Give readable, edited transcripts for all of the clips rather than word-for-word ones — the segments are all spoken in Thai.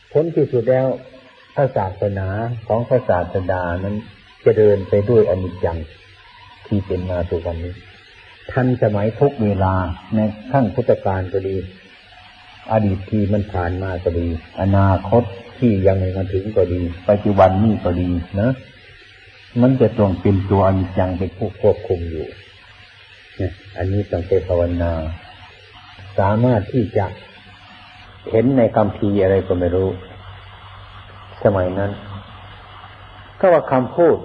ผลที่สุดแล้วพระศาสนาของพระศาสดานั้นจะเดินไปด้วยอนิจจังที่เป็นมาทุกวันนี้ทันสมัยทุกเวลาในขั้งพุทธกาลก็ดีอดีตที่มันผ่านมาก็ดีอนาคตที่ยังไม่มาถึงก็ดีปัจจุบันนี้ก็ดีนะมันจะต้องเป็นตัวอนิจจังเป็นผู้ควบคุมอยู่อันนี้ต้องไปภาวนาสามารถที่จะเห็นในคัมภีร์อะไรก็ไม่รู้สมัยนั้นก็ว่าคำพูด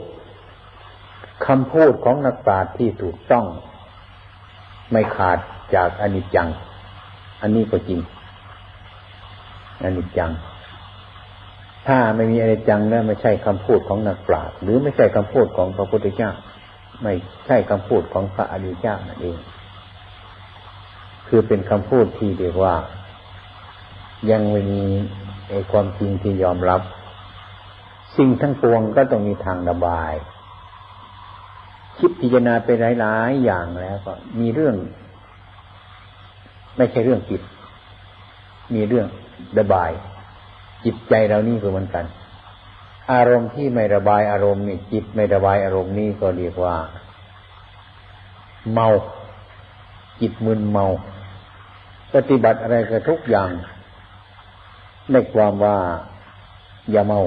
ของนักปราชญ์ที่ถูกต้องไม่ขาดจากอนิจจังอันนี้ก็จริงอนิจจังถ้าไม่มีอนิจจังแล้วไม่ใช่คำพูดของนักปราชญ์หรือไม่ใช่คำพูดของพระพุทธเจ้าไม่ใช่คำพูดของพระอริยเจ้านั่นเองคือเป็นคำพูดที่เรียกว่ายังไม่มีความจริงที่ยอมรับสิ่งทั้งปวงก็ต้องมีทางระบายคิดพิจารณาไปหลายๆอย่างแล้วก็มีเรื่องไม่ใช่เรื่องจิตมีเรื่องระบายจิตใจเรานี่ก็เหมือนกันอารมณ์ที่ไม่ระบายอารมณ์นี่จิตไม่ระบายอารมณ์นี่ก็เรียกว่าเมาจิตมึนเมาปฏิบัติอะไรก็ทุกอย่างในความว่าอย่าเมา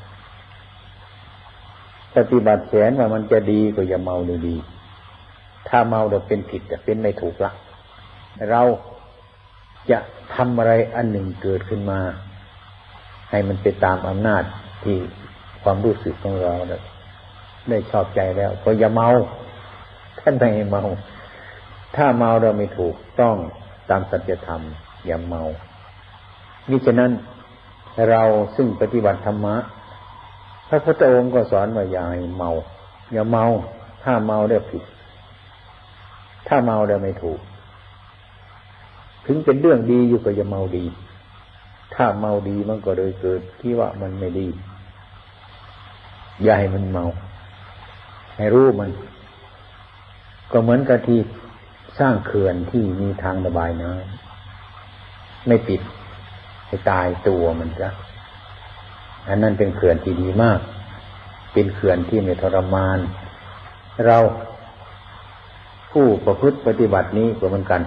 ปฏิบัติแสนว่ามันจะดีก็อย่าเมาเลยดีถ้าเมาเดี๋ยวเป็นผิดจะเป็นไม่ถูกละเราจะทำอะไรอันหนึ่งเกิดขึ้นมาให้มันไปตามอำนาจที่ความรู้สึกของเราได้ชอบใจแล้วก็อย่าเมาท่านไม่ให้เมาถ้าเมาเราไม่ถูกต้องตามสัจธรรมอย่าเมามิฉะนั้นเราซึ่งปฏิบัติธรรมะพระพุทธองค์ก็สอนว่าอย่าให้เมาอย่าเมาถ้าเมาได้ผิดถ้าเมาได้ไม่ถูกถึงเป็นเรื่องดีอยู่ก็อย่าเมาดีถ้าเมาดีมันก็เลยเกิดที่ว่ามันไม่ดีอย่าให้มันเมาให้รู้มันก็เหมือนกับที่สร้างเขื่อนที่มีทางระบายน้ำไม่ปิดให้ตายตัวมันซะอันนั้นเป็นเขื่อนที่ดีมากเป็นเขื่อนที่ไม่ทรมานเราผู้ประพฤติปฏิบัตินี้ก็เหมือนกัน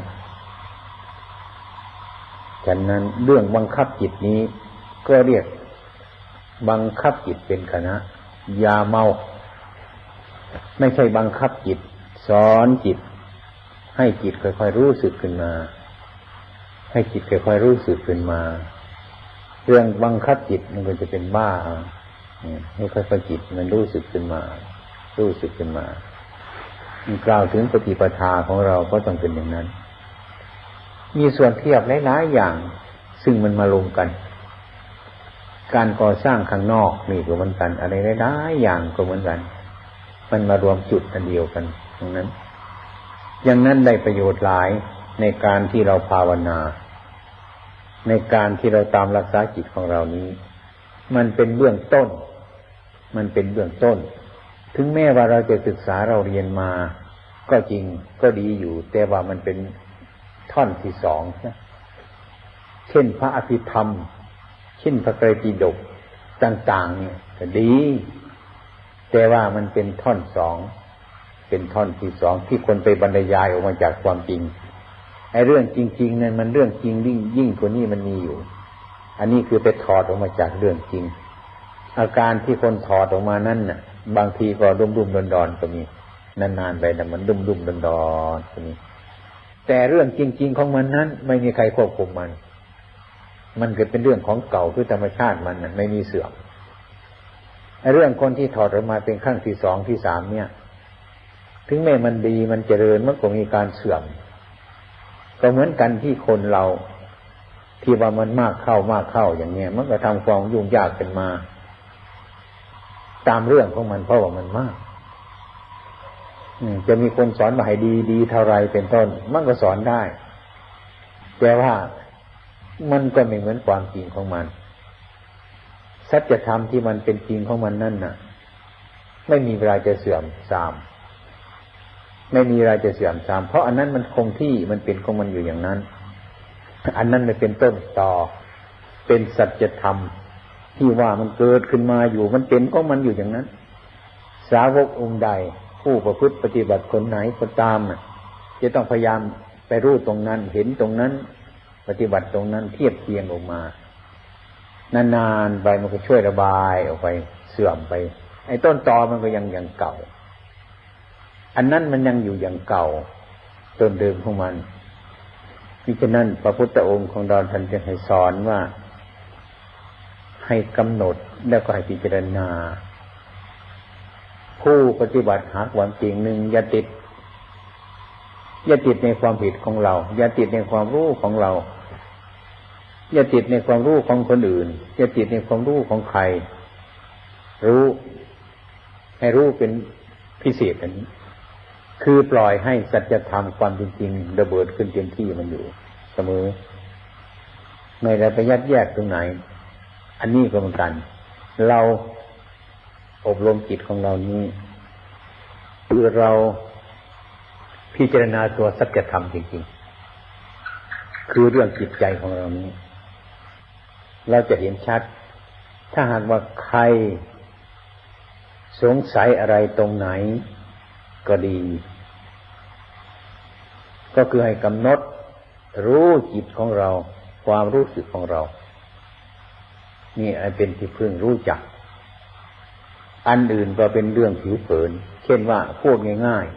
ฉะนั้นเรื่องบังคับจิตนี้ก็เรียกบังคับจิตเป็นคณะอย่าเมาไม่ใช่บังคับจิตสอนจิตให้จิตค่อยๆรู้สึกขึ้นมาให้จิตค่อยๆรู้สึกขึ้นมาเรื่องบังคับจิตมันก็จะเป็นบ้าให้ค่อยๆจิตมันรู้สึกขึ้นมารู้สึกขึ้นมากล่าวถึงปฏิปทาของเราก็ต้องเป็นอย่างนั้นมีส่วนเทียบหลายๆอย่างซึ่งมันมาลงกันการก่อสร้างข้างนอกนี่ก็เหมือนกันอะไรหลายๆอย่างก็เหมือนกันมันมารวมจุดอันเดียวกันตรงนั้นอย่างนั้นได้ประโยชน์หลายในการที่เราภาวนาในการที่เราตามรักษาจิตของเรานี้มันเป็นเบื้องต้นมันเป็นเบื้องต้นถึงแม้ว่าเราจะศึกษาเราเรียนมาก็จริงก็ดีอยู่แต่ว่ามันเป็นท่อนที่สองนะเช่นพระอภิธรรมเช่นพระไตรปิฎกต่างๆเนี่ยก็ดีแต่ว่ามันเป็นท่อนสองเป็นท่อนที่สองที่คนไปบรรยายออกมาจากความจริงไอ้เรื่องจริงๆนั้นมันเรื่องจริงยิ่งกว่านี้มันมีอยู่อันนี้คือไปถอดออกมาจากเรื่องจริงอาการที่คนถอดออกมานั้นน่ะบางทีก็ดุมๆดอนๆก็มีนานๆไปแต่มันดุมๆดอนๆก็มีแต่เรื่องจริงๆของมันนั้นไม่มีใครควบคุมมันเกิดเป็นเรื่องของเก่าคือธรรมชาติมันน่ะไม่มีเสื่อมไอ้เรื่องคนที่ถอดออกมาเป็นขั้นที่สองที่สามเนี่ยถึงแม้มันดีมันเจริญมันก็มีการเสื่อมก็เหมือนกันที่คนเราที่ว่ามันมากเข้าอย่างเนี้ยมันก็ทำความยุ่งยากขึ้นมาตามเรื่องของมันเพราะว่ามันมากจะมีคนสอนมาให้ดีเท่าไรเป็นต้นมันก็สอนได้แต่ว่ามันก็ไม่เหมือนความจริงของมันสัจธรรมที่มันเป็นจริงของมันนั่นน่ะไม่มีเวลาจะเสื่อมทรามไม่มีเวลาจะเสื่อมทรามเพราะอันนั้นมันคงที่มันเป็นของมันอยู่อย่างนั้นอันนั้นไม่เป็นต้นต่อเป็นสัจธรรมที่ว่ามันเกิดขึ้นมาอยู่มันเป็นของมันอยู่อย่างนั้นสาวกองค์ใดผู้ประพฤติปฏิบัติคนไหนก็ตามจะต้องพยายามไปรู้ตรงนั้นเห็นตรงนั้นปฏิบัติตรงนั้นเทียบเทียงออกมานานๆไปมันก็ช่วยระบายออกไปเสื่อมไปไอ้ต้นตอมันก็ยังอย่างเก่าอันนั้นมันยังอยู่อย่างเก่าต้นเดิมของมันมิฉะนั้นพระพุทธองค์ของเราท่านจึงให้สอนว่าให้กำหนดแล้วก็ให้พิจารณาผู้ปฏิบัติหาความจริงหนึ่งอย่าติดในความผิดของเราอย่าติดในความรู้ของเราอย่าติดในความรู้ของคนอื่นอย่าติดในความรู้ของใครรู้ให้รู้เป็นพิเศษอันนี้คือปล่อยให้สัจธรรมความจริงระเบิดขึ้นเต็มที่มันอยู่เสมอไม่ได้ไปยัดแยกตรงไหนอันนี้ก็เหมือนกันเราอบรมจิตของเรานี้คือเราพิจารณาตัวสัจธรรมจริงๆคือเรื่องจิตใจของเรานี้เราจะเห็นชัดถ้าหากว่าใครสงสัยอะไรตรงไหนก็ดีก็คือให้กำหนดรู้จิตของเราความรู้สึกของเรานี่เป็นที่พึ่งรู้จักอันอื่นก็เป็นเรื่องผิวเผินเช่นว่าพูดง่าย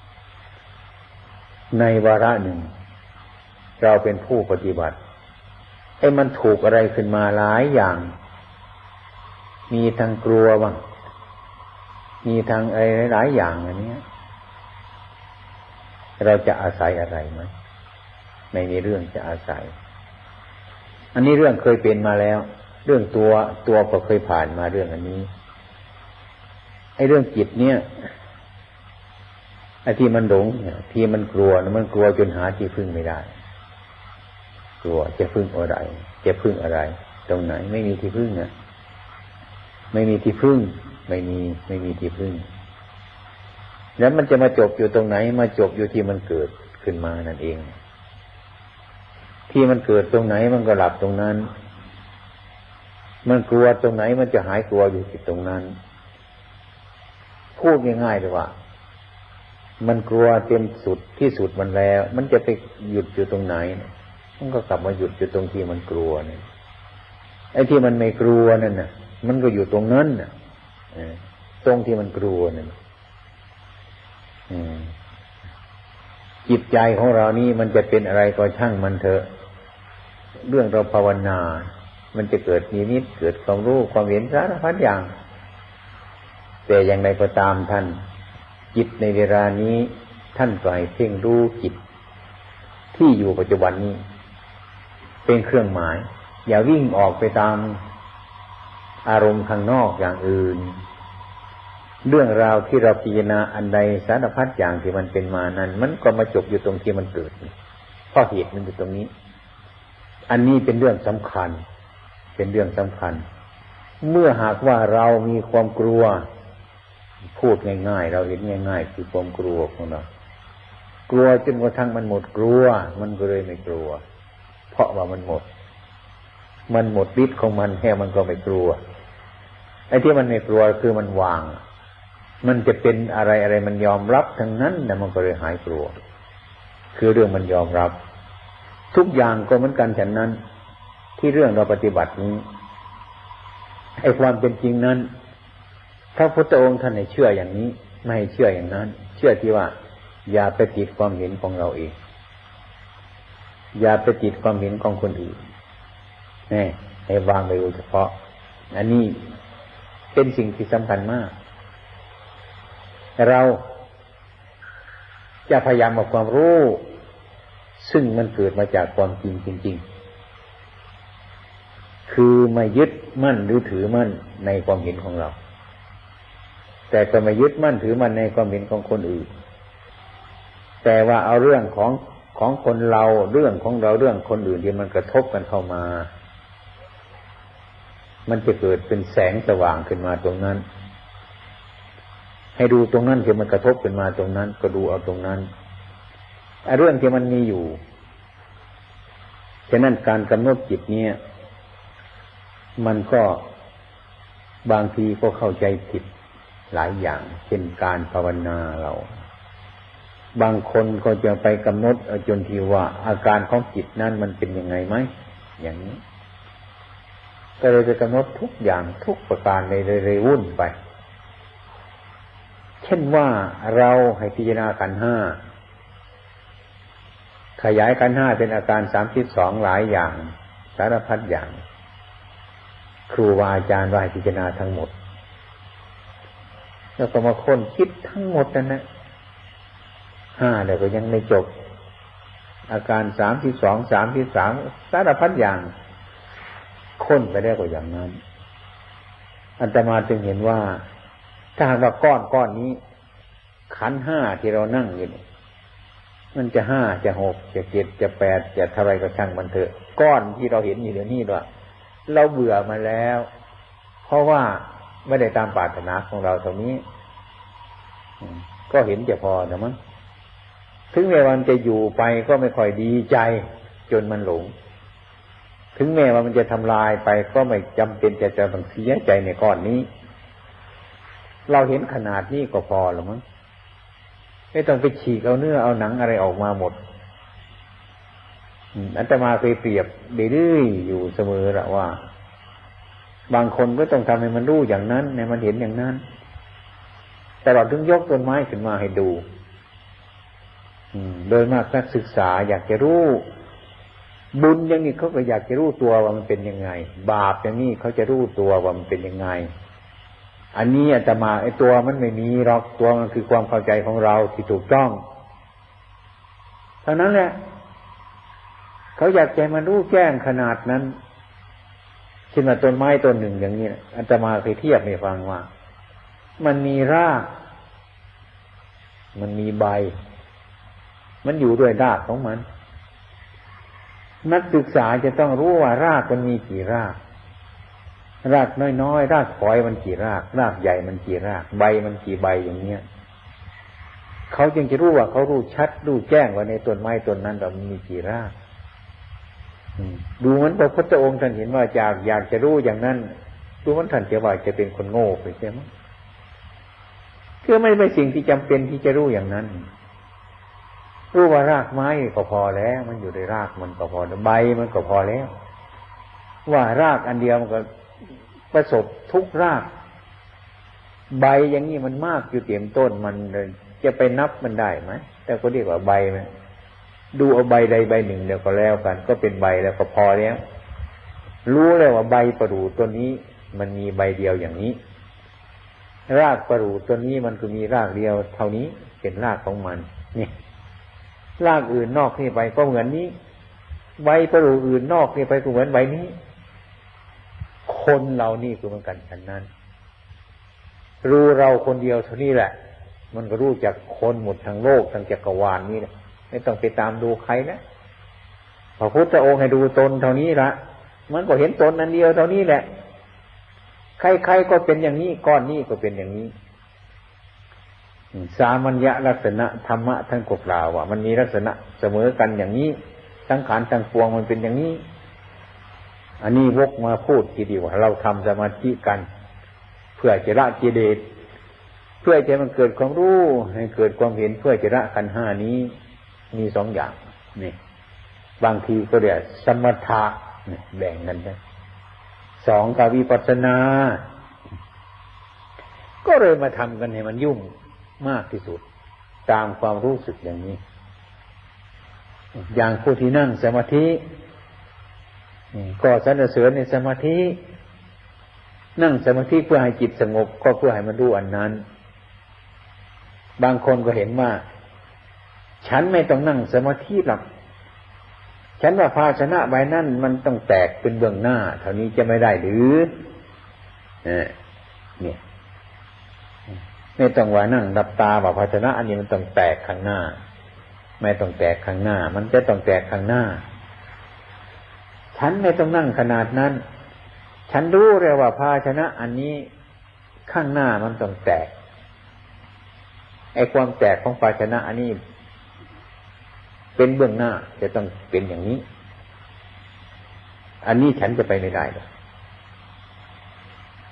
ๆในวาระหนึ่งเราเป็นผู้ปฏิบัติมันถูกอะไรขึ้นมาหลายอย่างมีทั้งกลัวบ้างมีทั้งอะไรหลายอย่างอันนี้เราจะอาศัยอะไรไหมไม่มีเรื่องจะอาศัยอันนี้เรื่องเคยเป็นมาแล้วเรื่องตัวก็เคยผ่านมาเรื่องอันนี้เรื่องจิตเนี่ยที่มันหลงที่มันกลัวมันกลัวจนหาที่พึ่งไม่ได้กลัวจะพึ่งอะไรจะพึ่งอะไรตรงไหนไม่มีที่พึ่งไม่มีที่พึ่งไม่มีที่พึ่งแล้วมันจะมาจบอยู่ตรงไหนมาจบอยู่ที่มันเกิดขึ้นมานั่นเองที่มันเกิดตรงไหนมันก็หลับตรงนั้นมันกลัวตรงไหนมันจะหายกลัวอยู่ที่ตรงนั้นพูดง่ายๆเลยว่ามันกลัวเต็มสุดที่สุดมันแล้วมันจะไปหยุดอยู่ตรงไหนมันก็กลับมาหยุดอยู่ตรงที่มันกลัวเนี่ยไอ้ที่มันไม่กลัวนั่นน่ะมันก็อยู่ตรงนั้นน่ะตรงที่มันกลัวนั่นจิตใจของเรานี่มันจะเป็นอะไรก็ช่างมันเถอะเรื่องเราภาวนามันจะเกิดนิมิตเกิดความรู้ความเห็นสารพัดอย่างแต่อย่างไรก็ตามท่านจิตในเวลานี้ท่านก็ให้เพ่งรู้จิตที่อยู่ปัจจุบันนี้เป็นเครื่องหมายอย่าวิ่งออกไปตามอารมณ์ข้างนอกอย่างอื่นเรื่องราวที่เราพิจารณาอันใดสารพัดอย่างที่มันเป็นมานั้นมันก็มาจบอยู่ตรงที่มันเกิดเพราะเหตุมันอยู่ตรงนี้อันนี้เป็นเรื่องสำคัญเป็นเรื่องสำคัญเมื่อหากว่าเรามีความกลัวพูดง่ายๆเราเห็นง่ายๆคือความกลัวของเรากลัวจนกระทั่งมันหมดกลัวมันก็เลยไม่กลัวเพราะว่ามันหมดฤทธิ์ของมันแค่มันก็ไม่กลัวไอ้ที่มันไม่กลัวคือมันวางมันจะเป็นอะไรมันยอมรับทั้งนั้นแต่มันก็เลยหายกลัวคือเรื่องมันยอมรับทุกอย่างก็เหมือนกันฉะนั้นที่เรื่องเราปฏิบัตินี้ไอ้ความเป็นจริงนั้นพระพุทธองค์ท่านให้เชื่ออย่างนี้ไม่ให้เชื่ออย่างนั้นเชื่อที่ว่าอย่าไปติดความเห็นของเราเองอย่าไปติดความเห็นของคนอื่นนี่ให้วางไปโดยเฉพาะอันนี้เป็นสิ่งที่สำคัญมากเราจะพยายามเอาความรู้ซึ่งมันเกิดมาจากความจริงจริงๆคือไม่ยึดมั่นหรือถือมั่นในความเห็นของเราแต่ก็ไม่ยึดมั่นถือมั่นในความเห็นของคนอื่นแต่ว่าเอาเรื่องของคนเราเรื่องของเราเรื่องคนอื่นที่มันกระทบกันเข้ามามันจะเกิดเป็นแสงสว่างขึ้นมาตรงนั้นให้ดูตรงนั้นที่มันกระทบขึ้นมาตรงนั้นก็ดูเอาตรงนั้นเรื่องที่มันมีอยู่ฉะนั้นการกำหนดจิตเนี่ยมันก็บางทีก็เข้าใจผิดหลายอย่างเช่นการภาวนาเราบางคนก็จะไปกำหนดจนที่ว่าอาการของจิตนั้นมันเป็นยังไงไหมอย่างนี้ก็เลยจะกำหนดทุกอย่างทุกประการเลยวุ่นไปเช่นว่าเราให้พิจารณาขันธ์ห้าขยายขันธ์ห้าเป็นอาการ32หลายอย่างสารพัดอย่างครูบาอาจารย์ว่าให้พิจารณาทั้งหมดแล้วก็มาค้นคิดทั้งหมดนั่นนะ5แล้วก็ยังไม่จบอาการ32 33สารพัดอย่างค้นไปได้ก็อย่างนั้นอาตมาจึงเห็นว่าถ้าหากว่าก้อนนี้ขันธ์ห้าที่เรานั่งอยู่นี่มันจะ5จะ6จะ7จะ8จะเท่าไรก็ช่างมันเถอะก้อนที่เราเห็นอยู่เดี๋ยวนี้ด้วยเราเบื่อมาแล้วเพราะว่าไม่ได้ตามปรารถนาของเราตรงนี้ก็เห็นจะพอนะมั้งถึงแม้ว่ามันจะอยู่ไปก็ไม่ค่อยดีใจจนมันหลงถึงแม้ว่ามันจะทำลายไปก็ไม่จำเป็นจะต้องเสียใจในก้อนนี้เราเห็นขนาดนี้ก็พอแล้วมั้งไม่ต้องไปฉีกเอาเนื้อเอาหนังอะไรออกมาหมดอาตมาเคยเปรียบดื้อๆอยู่เสมอละว่าบางคนก็ต้องทำให้มันรู้อย่างนั้นให้มันเห็นอย่างนั้นแต่เราถึงยกต้นไม้ขึ้นมาให้ดูโดยมากนักศึกษาอยากจะรู้บุญอย่างนี้เขาก็อยากจะรู้ตัวว่ามันเป็นยังไงบาปอย่างนี้เขาจะรู้ตัวว่ามันเป็นยังไงอันนี้อาตมาไอ้ตัวมันไม่มีหรอกตัวมันคือความเข้าใจของเราที่ถูกต้องเท่านั้นแหละเขาอยากใจมันรู้แจ้งขนาดนั้นเช่นว่าต้นไม้ต้นหนึ่งอย่างนี้อาตมาเคยเทียบให้ฟังว่ามันมีรากมันมีใบมันอยู่ด้วยรากของมันนักศึกษาจะต้องรู้ว่ารากมันมีกี่รากรากน้อยๆรากฝอยมันกี่รากรากใหญ่มันกี่รากใบมันกี่ใบอย่างเนี้ยเขาจึงจะรู้ว่าเขารู้ชัดรู้แจ้งว่าในต้นไม้ต้นนั้นเรามีกี่รากดูเหมือนพระพุทธองค์ท่านเห็นว่าอยากจะรู้อย่างนั้นดูมันท่านจะว่าจะเป็นคนโง่ไปใช่ไหมคือไม่สิ่งที่จำเป็นที่จะรู้อย่างนั้นรู้ว่ารากไม้ก็พอแล้วมันอยู่ในรากมันก็พอใบมันก็พอแล้วว่ารากอันเดียวมันก็ประสบทุกรากใบอย่างนี้มันมากอยู่เต็มต้นมันจะไปนับมันได้ไหมแต่ก็เรียกว่าใบมันดูเอาใบใดใบหนึ่งเดียวก็แล้วกันก็เป็นใบแล้วก็พอแล้วรู้แล้วว่าใบประดู่ต้นนี้มันมีใบเดียวอย่างนี้รากประดู่ต้นนี้มันก็มีรากเดียวเท่านี้เป็นรากของมันนี่รากอื่นนอกนี่ไปก็เหมือนนี้ใบประดู่อื่นนอกนี่ไปก็เหมือนใบนี้คนเรานี่คือเหมือนกันฉันนั้นรู้เราคนเดียวเท่านี้แหละมันก็รู้จากคนหมดทั้งโลกทั้งจักรวาลนี่แหละไม่ต้องไปตามดูใครนะพระพุทธองค์ให้ดูตนเท่านี้ละมันก็เห็นตนอันเดียวเท่านี้แหละใครๆก็เป็นอย่างนี้ก้อนนี้ก็เป็นอย่างนี้สามัญญลักษณะธรรมะท่านก็กล่าวว่ามันมีลักษณะเสมอกันอย่างนี้สังขารทั้งปวงมันเป็นอย่างนี้อันนี้วกมาพูดทีเดียวว่าเราทำสมาธิกันเพื่อจะละกิเลสเพื่อจะมันเกิดความรู้ให้เกิดความเห็นเพื่อจะละขันธ์ห้านี้มี2อย่างนี่บางทีก็เรียกสมถะแบ่งกันได้2กับวิปัสสนาก็เลยมาทำกันให้มันยุ่งมากที่สุดตามความรู้สึกอย่างนี้อย่างผู้ที่นั่งสมาธิก็สรรเสริญในสมาธินั่งสมาธิเพื่อให้จิตสงบก็เพื่อให้มันรู้อันนั้นบางคนก็เห็นว่าฉันไม่ต้องนั่งสมาธิหรอกฉันว่าภาชนะใบนั้นมันต้องแตกเป็นเบื้องหน้าเท่านี้จะไม่ได้หรือเนี่ยไม่ต้องว่านั่งดับตาว่าภาชนะอันนี้มันต้องแตกข้างหน้าไม่ต้องแตกข้างหน้ามันจะต้องแตกข้างหน้าฉันไม่ต้องนั่งขนาดนั้นฉันรู้เลยว่าภาชนะอันนี้ข้างหน้ามันต้องแตกไอ้ความแตกของภาชนะอันนี้เป็นเบื้องหน้าจะต้องเป็นอย่างนี้อันนี้ฉันจะไปไม่ได้หรอก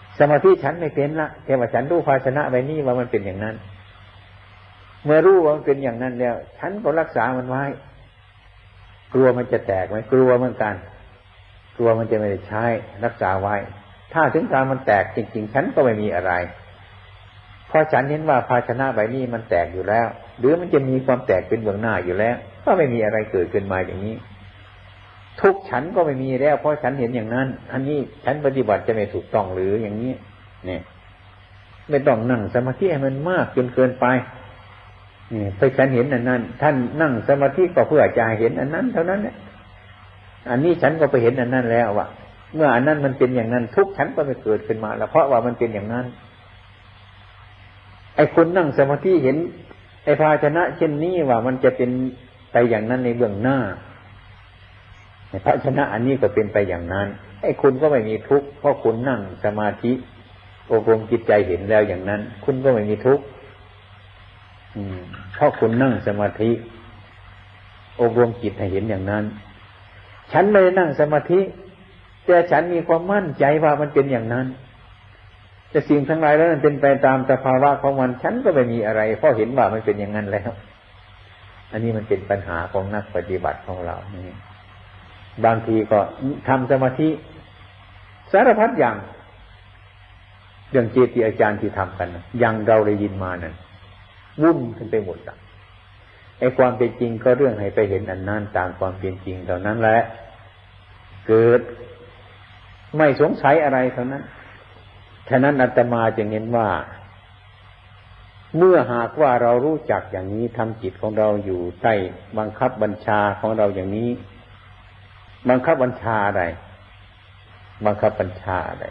สมาธิฉันไม่เป็นละแต่ว่าฉันรู้ภาชนะใบนี้ว่ามันเป็นอย่างนั้นเมื่อรู้ว่ามันเป็นอย่างนั้นแล้วฉันก็รักษามันไว้กลัวมันจะแตกไหมกลัวเหมือนกันกลัวมันจะไม่ได้ใช้รักษาไว้ถ้าถึงการมันแตกจริงๆฉันก็ไม่มีอะไรเพราะฉันเห็นว่าภาชนะใบนี้มันแตกอยู่แล้วหรือมันจะมีความแตกเป็นเบื้องหน้าอยู่แล้วก็ไม่มีอะไรเกิดขึ้นมาอย่างนี้ทุกฉันก็ไม่มีแล้วเพราะฉันเห็นอย่างนั้นอันนี้ฉันปฏิบัติจะไม่ถูกต้องหรืออย่างนี้เนี่ยไม่ต้องนั่งสมาธิให้มันมากจนเกินไปนี่เพราะฉันเห็นอันนั้นท่านนั่งสมาธิก็เพื่อจะเห็นอันนั้นเท่านั้นแหละอันนี้ฉันก็ไปเห็นอันนั้นแล้วว่าเมื่ออันนั้นมันเป็นอย่างนั้นทุกฉันก็ไม่เกิดขึ้นมาแล้วเพราะว่ามันเป็นอย่างนั้นไอ้คนนั่งสมาธิเห็นไอ้ภาชนะเช่นนี้ว่ามันจะเป็นไปอย่างนั้นในเบื้องหน้าภาชนะอันนี้ก็เป็นไปอย่างนั้นไอ้คุณก็ไม่มีทุกข์เพราะคุณนั่งสมาธิอบรมจิตใจเห็นแล้วอย่างนั้นคุณก็ไม่มีทุกข์เพราะคุณนั่งสมาธิอบรมจิตให้เห็นอย่างนั้นฉันไม่ได้นั่งสมาธิแต่ฉันมีความมั่นใจว่ามันเป็นอย่างนั้นแต่สิ่งทั้งหลายแล้วมันเป็นไปตามสภาวะของมันฉันก็ไม่มีอะไรเพราะเห็นว่ามันเป็นอย่างนั้นแล้วอันนี้มันเป็นปัญหาของนักปฏิบัติของเรานี่บางทีก็ทำสมาธิสารพัดอย่างเรื่องเจติอาจารย์ที่ทำกันอย่างเราได้ยินมานั่นวุ่นกันไปหมดอ่ะไอ้ความเป็นจริงก็เรื่องให้ไปเห็นอันนั้นตามความเป็นจริงเท่านั้นแหละเกิดไม่สงสัยอะไรเท่านั้นฉะนั้นอาตมาจึงเห็นว่าเมื่อหากว่าเรารู้จักอย่างนี้ทำจิตของเราอยู่ใต้บังคับบัญชาของเราอย่างนี้บังคับบัญชาอะไรบังคับบัญชาอะไร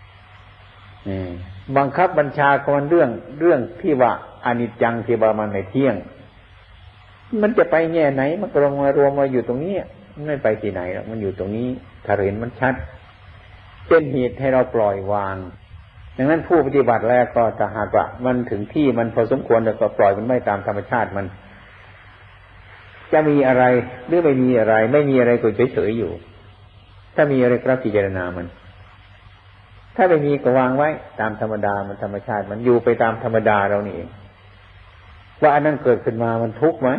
บังคับบัญชาของมันเรื่องที่ว่าอนิจจังที่ว่ามันไม่เที่ยงมันจะไปแง่ไหนมันก็ลงมารวมมาอยู่ตรงนี้ไม่ไปที่ไหนหรอกมันอยู่ตรงนี้ถ้าเห็นมันชัดเป็นเหตุให้เราปล่อยวางดังนั้นผู้ปฏิบัติแล้วก็ถ้าหากว่ามันถึงที่มันพอสมควรแล้วก็ปล่อยมันไม่ตามธรรมชาติมันจะมีอะไรหรือไม่มีอะไรไม่มีอะไรก็เฉยๆอยู่ถ้ามีอะไรก็พิจารณามันถ้าไม่มีก็วางไว้ตามธรรมดามันธรรมชาติมันอยู่ไปตามธรรมดาเรานี่เองว่าอันนั้นเกิดขึ้นมามันทุกข์ไหม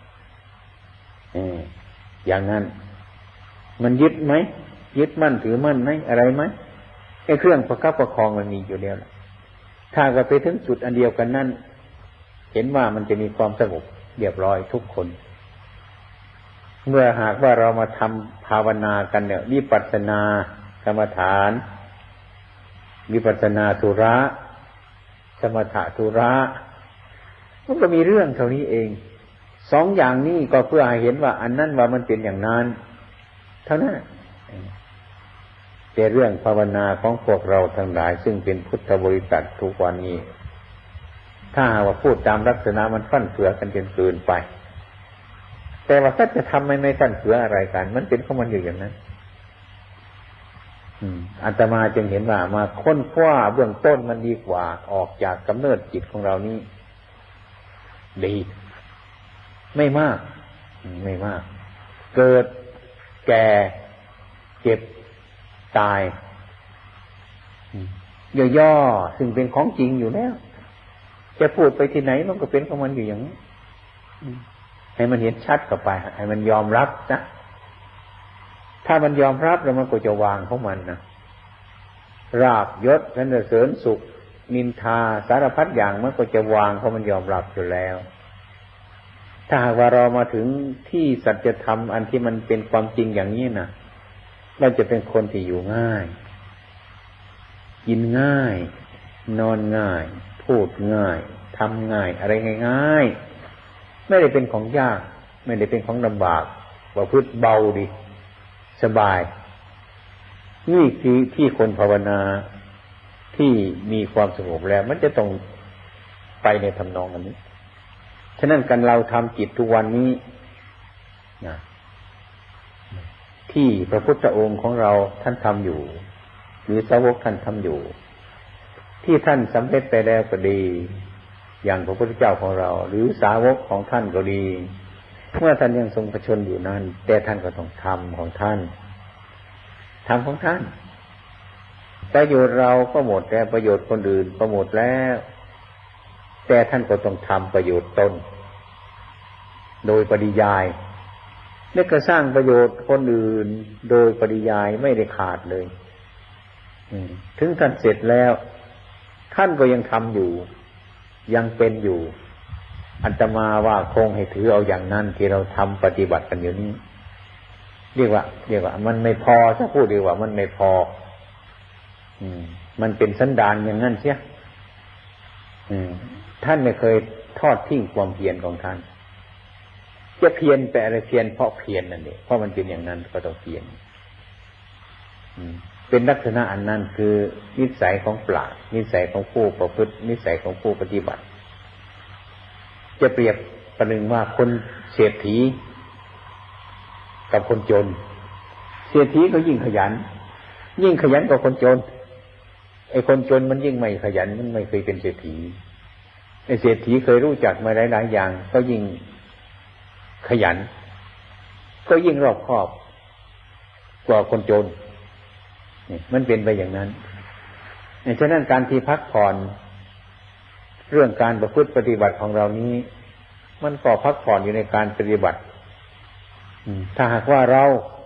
อย่างนั้นมันยึดไหมยึดมั่นถือมั่นไหมอะไรไหมไอ้เครื่องประคับประคองมันมีอยู่แล้วถ้าก็ไปถึงจุดอันเดียวกันนั่นเห็นว่ามันจะมีความสงบเรียบร้อยทุกคนเมื่อหากว่าเรามาทำภาวนากันเนี่ยวิปัสสนากรรมฐานวิปัสสนาธุระสมถะธุระมันก็มีเรื่องเท่านี้เองสองอย่างนี้ก็เพื่อให้เห็นว่าอันนั้นว่ามันเป็นอย่างนั้นเท่านั้นแต่เรื่องภาวนาของพวกเราทั้งหลายซึ่งเป็นพุทธบริษัททุกวันนี้ถ้าหากว่าพูดตามลักษณะมันฟั่นเฟือกันจนเกินไปแต่ว่าถ้าจะทำไม่ฟั่นเฟืออะไรกันมันเป็นของมันอยู่อย่างนั้นอาตมาจึงเห็นว่ามาค้นคว้าเบื้องต้นมันดีกว่าออกจากกำเนิดจิตของเรานี้ดีไม่มากเกิดแก่เจ็บตายย่อๆซึ่งเป็นของจริงอยู่แล้วจะพูดไปที่ไหนมันก็เป็นของมันอยู่อย่างนี้ให้มันเห็นชัดเข้าไปให้มันยอมรับนะถ้ามันยอมรับแล้วมันก็จะวางของมันนะราบยศสรรเสริญสุขนินทาสารพัดอย่างมันก็จะวางเพราะมันยอมรับอยู่แล้วถ้าหากว่าเรามาถึงที่สัจธรรมอันที่มันเป็นความจริงอย่างนี้นะเราจะเป็นคนที่อยู่ง่ายกินง่ายนอนง่ายพูดง่ายทำง่ายอะไรง่ายๆไม่ได้เป็นของยากไม่ได้เป็นของลำบากประพฤติเบาดีสบายนี่คือที่คนภาวนาที่มีความสงบแล้วมันจะต้องไปในทำนองอันนี้ฉะนั้นการเราทำจิตทุกวันนี้นะที่พระพุทธองค์ของเราท่านทำอยู่หรือสาวกท่านทำอยู่ที่ท่านสำเร็จไปแล้วก็ดีอย่างพระพุทธเจ้าของเราหรือสาวกของท่านก็ดีเมื่อท่านยังทรงประชนอยู่นั้นแต่ท่านก็ต้องทำของท่านประโยชน์เราก็หมดแล้วประโยชน์คนอื่นก็หมดแล้วแต่ท่านก็ต้องทำประโยชน์ตนโดยปริยายและก็สร้างประโยชน์คนอื่นโดยปริยายไม่ได้ขาดเลยถึงท่านเสร็จแล้วท่านก็ยังทำอยู่ยังเป็นอยู่อาตมาว่าคงให้ถือเอาอย่างนั้นที่เราทำปฏิบัติกันอยู่นี้เรียกว่ามันไม่พอถ้าพูดดีกว่ามันไม่พอมันเป็นสันดานอย่างนั้นเสียท่านไม่เคยทอดทิ้งความเพียรของท่านจะเพียรแต่อะไรเพียรเพราะเพียรนั่นเองเพราะมันเป็นอย่างนั้นก็ต้องเพียรเป็นลักษณะอันนั้นคือนิสัยของปราชญ์นิสัยของผู้ประพฤตินิสัยของผู้ปฏิบัติจะเปรียบประหนึ่งว่าคนเศรษฐีกับคนจนเศรษฐีก็ยิ่งขยันกว่าคนจนไอ้คนจนมันยิ่งไม่ขยันมันไม่เคยเป็นเศรษฐีไอ้เศรษฐีเคยรู้จักมาหลายๆอย่างก็ยิ่งขยันก็ยิ่งรอบคอบกว่าคนจนนี่มันเป็นไปอย่างนั้นฉะนั้นการที่พักผ่อนเรื่องการประพฤติปฏิบัติของเรานี้มันก็พักผ่อนอยู่ในการปฏิบัติถ้าหากว่าเรา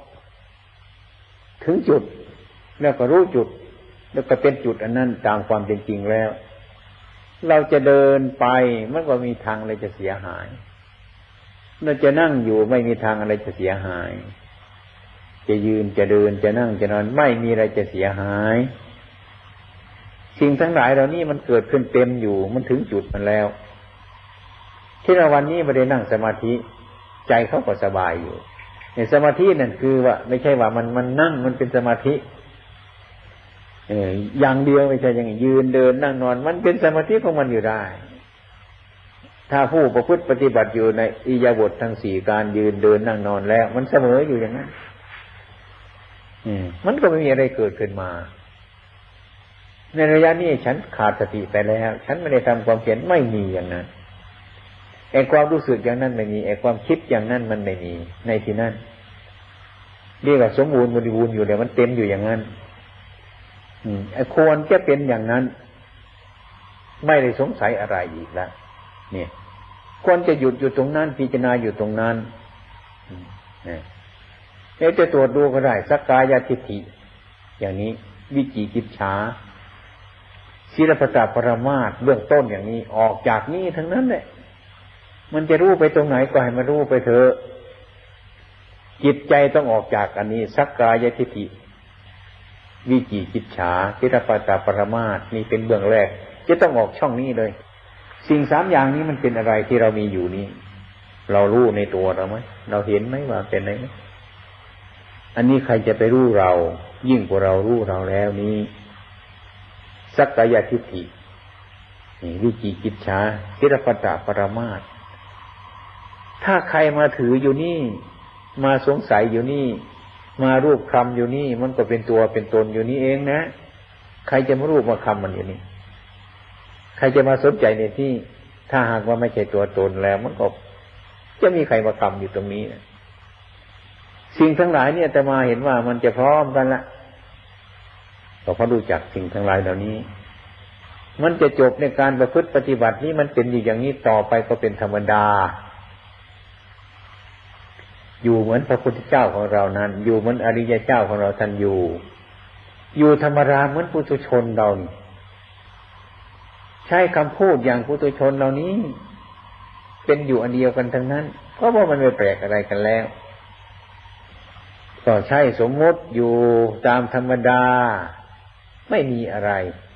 ถึงจุดแล้วก็รู้จุดแล้วก็เป็นจุดอันนั้นตามความเป็นจริงแล้วเราจะเดินไปมันก็มีทางอะไรจะเสียหายเราจะนั่งอยู่ไม่มีทางอะไรจะเสียหายจะยืนจะเดินจะนั่งจะนอนไม่มีอะไรจะเสียหายสิ่งทั้งหลายเหล่านี้มันเกิดขึ้นเต็มอยู่มันถึงจุดมันแล้วที่เราวันนี้ไม่ได้นั่งสมาธิใจเขาก็สบายอยู่ในสมาธินั่นคือว่าไม่ใช่ว่ามันนั่งมันเป็นสมาธิอย่างเดียวไม่ใช่อย่างยืนเดินนั่งนอนมันเป็นสมาธิของมันอยู่ได้ถ้าผู้ประพฤติปฏิบัติอยู่ในอิริยาบถทั้งสี่การยืนเดินนั่งนอนแล้วมันเสมออยู่อย่างนั้นมันก็ไม่มีอะไรเกิดขึ้นมาในระยะนี้ฉันขาดสติไปแล้วฉันไม่ได้ทำความเพียรไม่มีอย่างนั้นไอ้ความรู้สึกอย่างนั้นไม่มีไอ้ความคิดอย่างนั้นมันไม่มีในที่นั้นเรียกว่าสมบูรณ์บริบูรณ์อยู่เลยมันเต็มอยู่อย่างนั้นไอ้ควรจะเป็นอย่างนั้นไม่ได้สงสัยอะไรอีกแล้วเนี่ยควรจะหยุดอยู่ตรงนั้นพิจารณาอยู่ตรงนั้นแล้วจะตรวจดูก็ได้สักกายทิฏฐิอย่างนี้วิจิกิจฉาศีลปตปรมาสเบื้องต้นอย่างนี้ออกจากนี้ทั้งนั้นแหละมันจะรู้ไปตรงไหนก็ให้มันรู้ไปเถอะจิตใจต้องออกจากอันนี้สักกายทิฏฐิวิจิกิจฉาศีลปตปรมาสนี่เป็นเบื้องแรกจะต้องออกช่องนี้เลยสิ่งสามอย่างนี้มันเป็นอะไรที่เรามีอยู่นี้เรารู้ในตัวเราไหมเราเห็นไหมว่าเป็นไหนอันนี้ใครจะไปรู้เรายิ่งกว่าเรารู้เราแล้วนี้สักกายทิฏฐิวิจิกิจฉาศีลปตปรมาสถ้าใครมาถืออยู่นี่มาสงสัยอยู่นี่มารูปคำอยู่นี่มันก็เป็นตัวเป็นตนอยู่นี่เองนะใครจะมารูปมาคำมันอยู่นี่ใครจะมาสนใจในที่ถ้าหากว่าไม่ใช่ตัวตนแล้วมันก็จะมีใครมาคำอยู่ตรงนี้นะสิ่งทั้งหลายเนี่ยแต่มาเห็นว่ามันจะพร้อมกันละก็เพราะรู้จักสิ่งทั้งหลายเหล่านี้มันจะจบในการประพฤติปฏิบัตินี้มันเป็นอยู่อย่างนี้ต่อไปก็เป็นธรรมดาอยู่เหมือนพระพุทธเจ้าของเรานั้นอยู่เหมือนอริยเจ้าของเราท่านอยู่ธรรมดาเหมือนปุถุชนเราใช้คำพูดอย่างปุถุชนเหล่านี้เป็นอยู่อันเดียวกันทั้งนั้นเพราะว่ามันไม่แปลกอะไรกันแล้วก็ใช้สมมติอยู่ตามธรรมดาไม่มีอะไร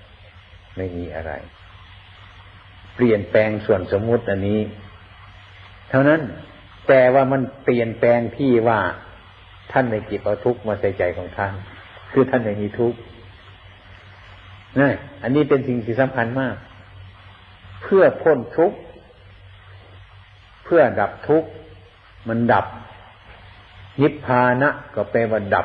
เปลี่ยนแปลงส่วนสมมติอันนี้เท่านั้นแต่ว่ามันเปลี่ยนแปลงที่ว่าท่านไม่เก็บเอาทุกข์มาใส่ใจของท่านคือท่านไม่มีทุกข์นี่อันนี้เป็นสิ่งที่สำคัญมากเพื่อพ้นทุกข์เพื่อดับทุกข์มันดับนิพพานะก็แปลว่าดับ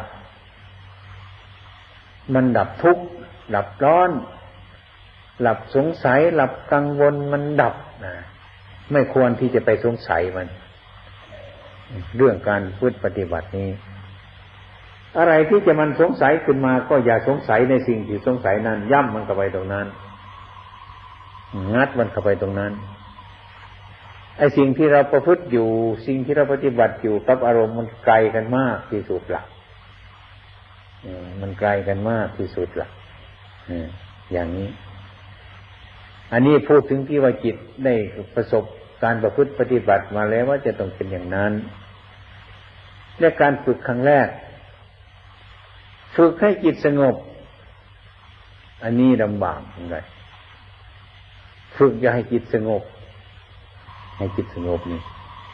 มันดับทุกข์ดับร้อนดับสงสัยดับกังวลมันดับนะไม่ควรที่จะไปสงสัยมันเรื่องการพูดปฏิบัตินี้อะไรที่จะมันสงสัยขึ้นมาก็อย่าสงสัยในสิ่งที่สงสัยนั้นย่ำมันเข้าไปตรงนั้นงัดมันเข้าไปตรงนั้นไอ้สิ่งที่เราประพฤติอยู่สิ่งที่เราปฏิบัติอยู่กับอารมณ์มันไกลกันมากที่สุดละมันไกลกันมากที่สุดละอย่างนี้อันนี้พูดถึงที่ว่าจิตได้ประสบการประพฤติปฏิบัติมาแล้วว่าจะต้องเป็นอย่างนั้นและการฝึกครั้งแรกฝึกให้จิตสงบอันนี้ลำบากเหมือนกันฝึกอย่าให้จิตสงบให้จิตสงบนี่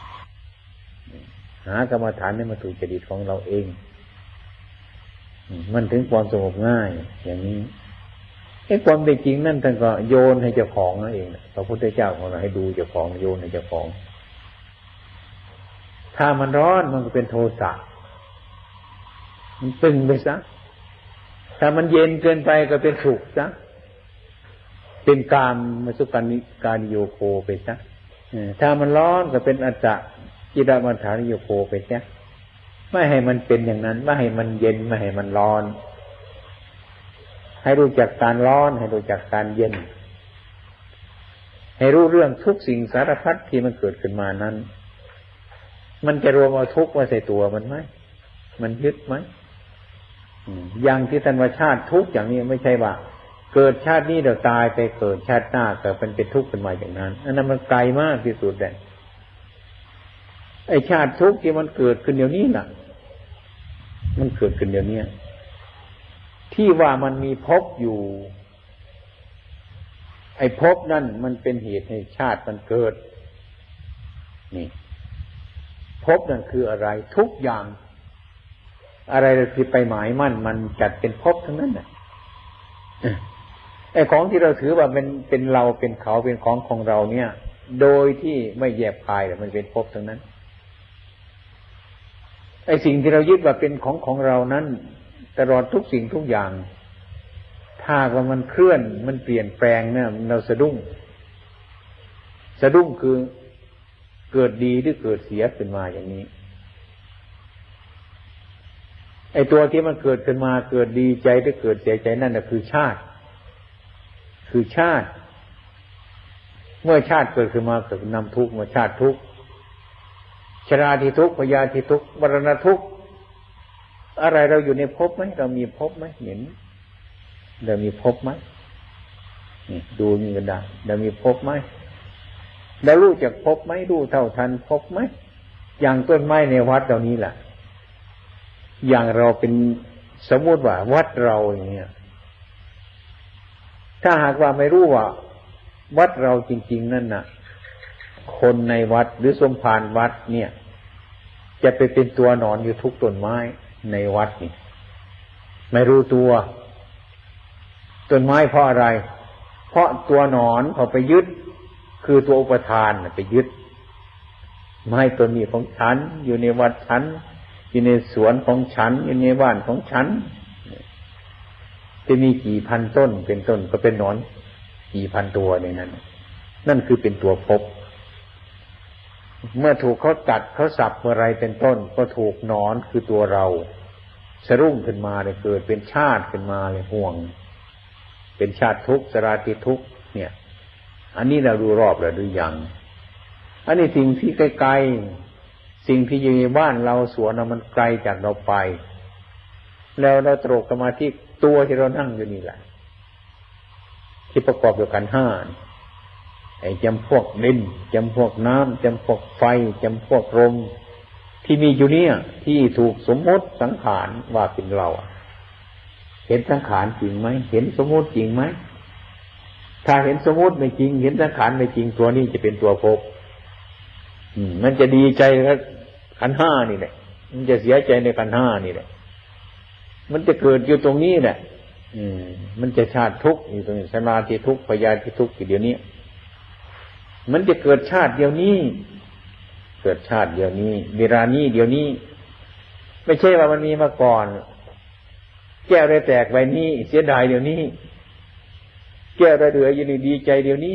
หากรรมฐานให้มาถูกจริตของเราเองมันถึงความสงบง่ายอย่างนี้ไอ้ความเป็นจริงนั่นท่านก็โยนให้เจ้าของนั่นเองพระพุทธเจ้าของเราให้ดูเจ้าของโยนให้เจ้าของถ้ามันร้อนมันก็เป็นโทสะมันตึงไปซะถ้ามันเย็นเกินไปก็เป็นสุขซะเป็นกามมาสุการนิโยโคไปซะถ้ามันร้อนก็เป็นอัจฉอิดามัฏฐานิโยโคไปซะไม่ให้มันเป็นอย่างนั้นไม่ให้มันเย็นไม่ให้มันร้อนให้รู้จักการร้อนให้รู้จักการเย็นให้รู้เรื่องทุกสิ่งสารพัดที่มันเกิดขึ้นมานั้นมันจะรวมเอาทุกข์มาใส่ตัวมันไหมมันยึดไหมอย่างที่ท่านว่าชาติทุกข์อย่างนี้ไม่ใช่ว่าเกิดชาตินี้เดี๋ยวตายไปเกิดชาติหน้าเกิดเป็นทุกข์ขึ้นมาอย่างนั้นอันนั้นมันไกลมากที่สุดเลยไอ้ชาติทุกข์ที่มันเกิดขึ้นเดี๋ยวนี้น่ะมันเกิดขึ้นเดี๋ยวนี้ที่ว่ามันมีภพอยู่ไอ้ภพนั่นมันเป็นเหตุให้ชาติมันเกิดนี่ภพนั่นคืออะไรทุกอย่างอะไรที่ไปหมายมั่นมันจัดเป็นภพทั้งนั้นน่ะไอ้ของที่เราถือว่าเป็นเราเป็นเขาเป็นของเราเนี่ยโดยที่ไม่แยบคายมันเป็นภพทั้งนั้นไอ้สิ่งที่เรายึดว่าเป็นของเรานั้นตลอดทุกสิ่งทุกอย่างถ้าว่ามันเคลื่อนมันเปลี่ยนแปลงเนี่ยเราสะดุ้งคือเกิดดีหรือเกิดเสียขึ้นมาอย่างนี้ไอ้ตัวที่มันเกิดขึ้นมาเกิดดีใจหรือเกิดเสียใจนั่นน่ะคือชาติเมื่อชาติเกิดขึ้นมาเกิดนำทุกข์มาชาติทุกข์ชราธิทุกข์พยาธิทุกข์มรณะทุกข์อะไรเราอยู่ในภพไหมเรามีภพไหมเห็นเรามีภพไหมนี่ดูนี่ก็ได้เรามีภพไหมเรารู้จักภพไหมรู้เท่าทันภพไหมอย่างต้นไม้ในวัดเรานี้แหละอย่างเราเป็นสมมติว่าวัดเราอย่างเงี้ยถ้าหากว่าไม่รู้ว่าวัดเราจริงๆนั่นน่ะคนในวัดหรือสมภารวัดเนี่ยจะไปเป็นตัวหนอนอยู่ทุกต้นไม้ในวัดนี่ไม่รู้ตัวต้นไม้เพราะอะไรเพราะตัวหนอนเขาไปยึดคือตัวอุปทานไปยึดไม้ต้นนี้ของฉันอยู่ในวัดฉันอยู่ในสวนของฉันอยู่ในบ้านของฉันจะมีกี่พันต้นเป็นต้นก็เป็นหนอนกี่พันตัวในนั้นนั่นคือเป็นตัวภพเมื่อถูกเขากัดเขาสับเมื่อไรเป็นต้นก็ถูกหนอนคือตัวเราสะรุ่งขึ้นมาเลยเกิดเป็นชาติขึ้นมาเลยห่วงเป็นชาติทุกข์สราติทุกข์เนี่ยอันนี้เราดูรอบแล้วหรือยังอันนี้สิ่งที่ไกลๆสิ่งที่อยู่ในบ้านเราสวนมันไกลจากเราไปแล้วเราตรกมาที่ตัวที่เรานั่งอยู่นี่แหละที่ประกอบด้วยกันห้าไอ้จำพวกดินจำพวกน้ำจำพวกไฟจำพวกลมที่มีอยู่เนี่ยที่ถูกสมมติสังขารว่าเป็นเราเห็นสังขารจริงไหมเห็นสมมติจริงไหมถ้าเห็นสมมติไม่จริงเห็นสังขารไม่จริงตัวนี้จะเป็นตัวภพมันจะดีใจกับขันธ์ห้านี่แหละมันจะเสียใจในขันธ์ห้านี่แหละมันจะเกิดอยู่ตรงนี้แหละมันจะชาติทุกข์อยู่ตรงนี้ชราธิทุกข์พยาธิทุกข์อยู่เดี๋ยวนี้มันจะเกิดชาติเดียวนี้เกิดชาติเดียวนี้เวลานี้เดียวนี้ไม่ใช่ว่ามันมีมาก่อนแก้วได้แตกใบนี้เสียดายเดี๋ยวนี้แก้วได้เหลืออยู่นี่ดีใจเดี๋ยวนี้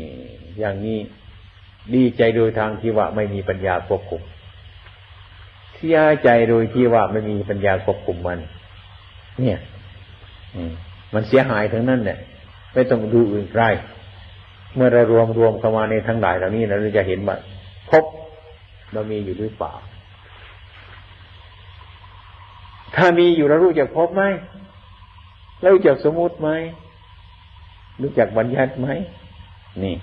อย่างนี้ดีใจโดยทางที่ว่าไม่มีปัญญาควบคุมเสียใจโดยที่ว่าไม่มีปัญญาควบคุมมันเนี่ยมันเสียหายทั้งนั้นเนี่ยไม่ต้องดูอื่นไกลเมื่อเรารวมเข้ามาในทั้งหลายเหล่านี้เราจะเห็นว่าภพเรามีอยู่หรือเปล่าถ้ามีอยู่เรารู้จักภพไหมเรารู้จักสมมุติไหมรู้จักบัญญัติไหมนี่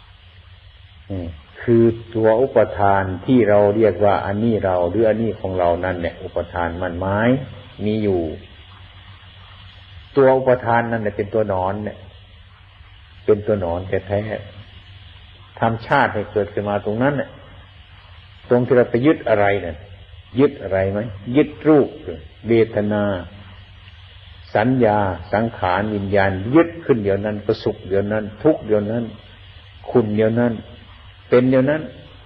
คือตัวอุปทานที่เราเรียกว่าอันนี้เราหรืออันนี้ของเรานั่นเนี่ยอุปทานมันหมายมีอยู่ตัวอุปทานนั่นเป็นตัวหนอนเนี่ยเป็นตัวหนอนแท้ๆทำชาติให้เกิดขึ้นมาตรงนั้นเนี่ยตรงที่เราไปยึดอะไรเนี่ยยึดอะไรไหมยึดรูปเวทนาสัญญาสังขารวิญญาณยึดขึ้นเดี๋ยวนั้นประสุขเดี๋ยวนั้นทุกข์เดี๋ยวนั้นคุณเดี๋ยวนั้นเป็นเดี๋ยวนั้น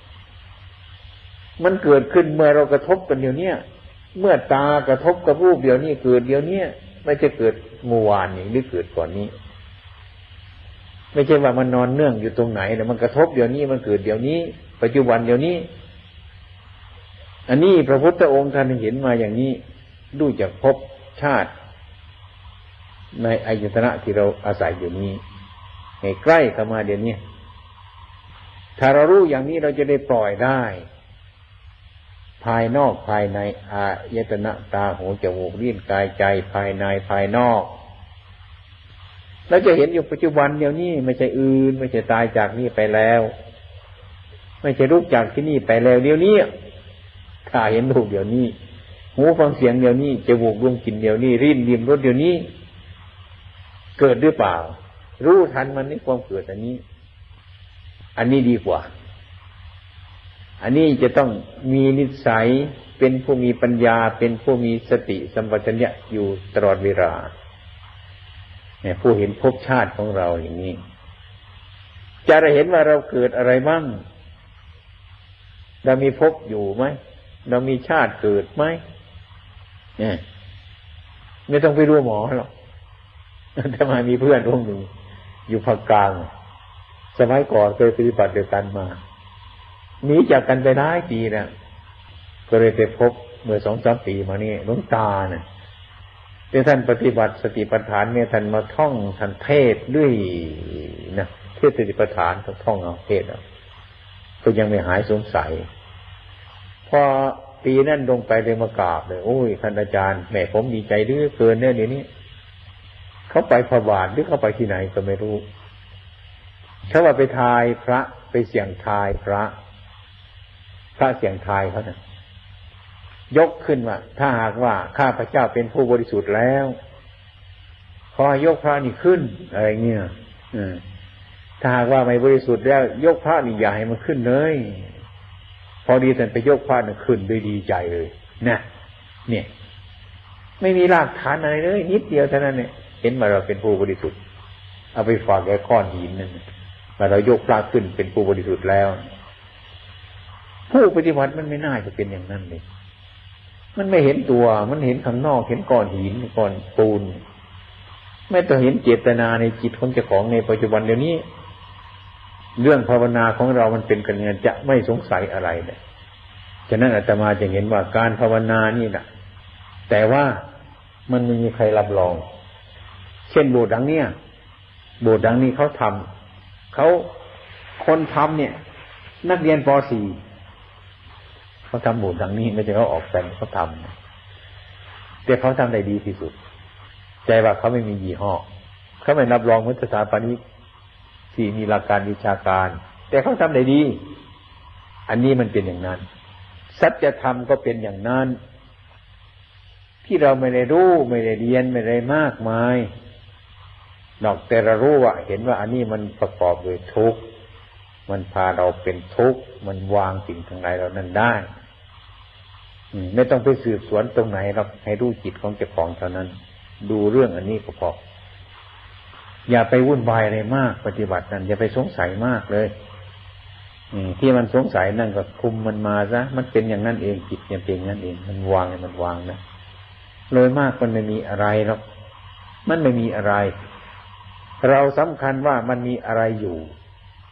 มันเกิดขึ้นเมื่อเรากระทบกันเดี๋ยวนี้เมื่อตากระทบกับรูปเดี๋ยวนี้เกิดเดี๋ยวนี้ไม่จะเกิดเมื่อวานนี้หรือเกิดก่อนนี้ไม่ใช่ว่ามันนอนเนื่องอยู่ตรงไหนแต่มันกระทบเดี๋ยวนี้มันเกิดเดี๋ยวนี้ปัจจุบันเดี๋ยวนี้อันนี้พระพุทธองค์ท่านเห็นมาอย่างนี้ดูจากภพชาติในอายตนะที่เราอาศัยอยู่นี้ให้ใกล้เข้ามาเดี๋ยวนี้ถ้าเรารู้อย่างนี้เราจะได้ปล่อยได้ภายนอกภายในอายตนะตาหูจมูกลิ้นกายใจภายในภายนอกเราจะเห็นอยู่ปัจจุบันเดี๋ยวนี้ไม่ใช่อื่นไม่ใช่ตายจากนี้ไปแล้วไม่ใช่ลุกจากที่นี่ไปแล้วเดี๋ยวนี้ถ้าเห็นรูปเดี๋ยวนี้หูฟังเสียงเดี๋ยวนี้จมูกดมกลิ่นเดี๋ยวนี้ลิ้นลิ้มรสเดี๋ยวนี้เกิดหรือเปล่ารู้ทันมันนี่ความเกิดอันนี้ดีกว่าอันนี้จะต้องมีนิสัยเป็นผู้มีปัญญาเป็นผู้มีสติสัมปชัญญะอยู่ตลอดเวลาเนี่ยผู้เห็นภพชาติของเราอย่างนี้จะได้เห็นว่าเราเกิดอะไรบ้างเรามีภพอยู่ไหมเรามีชาติเกิดไหมเนี่ยไม่ต้องไปรู้หมอหรอกแต่มามีเพื่อนร่วมหนึ่งอยู่ภาคกลางสมัยก่อนเคยปฏิบัติเดียวกันมาหนีจากกันไปหลายปีนะก็เลยไปพบเมื่อ 2-3 ปีมานี่หลวงตาเนี่ยที่ท่านปฏิบัติสติปัฏฐานเนี่ยท่านมาท่องท่านเทศด้วยนะเทศสติปัฏฐานท่องเอาเทศเอาก็ยังไม่หายสงสัยพอปีนั้นลงไปเลยมากราบเลยโอ้ยท่านอาจารย์แม่ผมดีใจเหลือเกินเนี่ยเดี๋ยวนี้เขาไปพระบาทหรือเขาไปที่ไหนก็ไม่รู้เขาว่าไปทายพระไปเสี่ยงทายพระเสี่ยงทายเขาเนี่ยยกขึ้นว่าถ้าหากว่าข้าพเจ้าเป็นผู้บริสุทธิ์แล้วขอให้ยกพระนี่ขึ้นอะไรเงี้ยถ้าหากว่าไม่บริสุทธิ์แล้วยกพระนี่อย่าให้มันขึ้นเลยพอดีท่านไปยกพระนี่ขึ้นด้วยดีใจเลยนะเนี่ยไม่มีรากฐานอะไรเลยนิดเดียวเท่านั้นเนี่ยเห็นว่าเราเป็นผู้บริสุทธิ์เอาไปฝากไว้ก้อนหินนั่นว่าเรายกพระขึ้นเป็นผู้บริสุทธิ์แล้วผู้ปฏิบัติมันไม่น่าจะเป็นอย่างนั้นเลยมันไม่เห็นตัวมันเห็นข้างนอกเห็นก้อนหินก้อนปูนไม่ต้องเห็นเจตนาในจิตของเจ้าของในปัจจุบันเดี๋ยวนี้เรื่องภาวนาของเรามันเป็นกันเงินจะไม่สงสัยอะไรเลยฉะนั้นอาตมาจะเห็นว่าการภาวนานี่นะแต่ว่ามันไม่มีใครรับรองเช่นโบสถ์ดังเนี่ยโบสถ์ดังนี้เขาทำเขาคนทำเนี่ยนักเรียนป .4 เขาทำโบสถ์ดังนี้ไม่ใช่เขาออกแบบเขาทำแต่เขาทำได้ดีที่สุดใจว่าเขาไม่มียี่ห้อเขาไม่รับรองเหมือนสถาปนิกที่มีหลักการวิชาการแต่เขาทำได้ดีอันนี้มันเป็นอย่างนั้นสัจธรรมก็เป็นอย่างนั้นที่เราไม่ได้รู้ไม่ได้เรียนไม่ได้มากมายนอกแต่เรารู้ว่าเห็นว่าอันนี้มันประกอบด้วยทุกข์มันพาเราเป็นทุกข์มันวางสิ่งทั้งหลายเรานั้นได้ไม่ต้องไปสืบสวนตรงไหนเราให้รู้จิตของเจ้าของเท่านั้นดูเรื่องอันนี้ก็พออย่าไปวุ่นวายอะไรมากปฏิบัตินั้นอย่าไปสงสัยมากเลยที่มันสงสัยนั่นก็คุมมันมาซะมันเป็นอย่างนั้นเองจิตเนี่ยเป็นอย่างนั้นเองมันวางนะเลยมากมันไม่มีอะไรหรอกมันไม่มีอะไรเราสำคัญว่ามันมีอะไรอยู่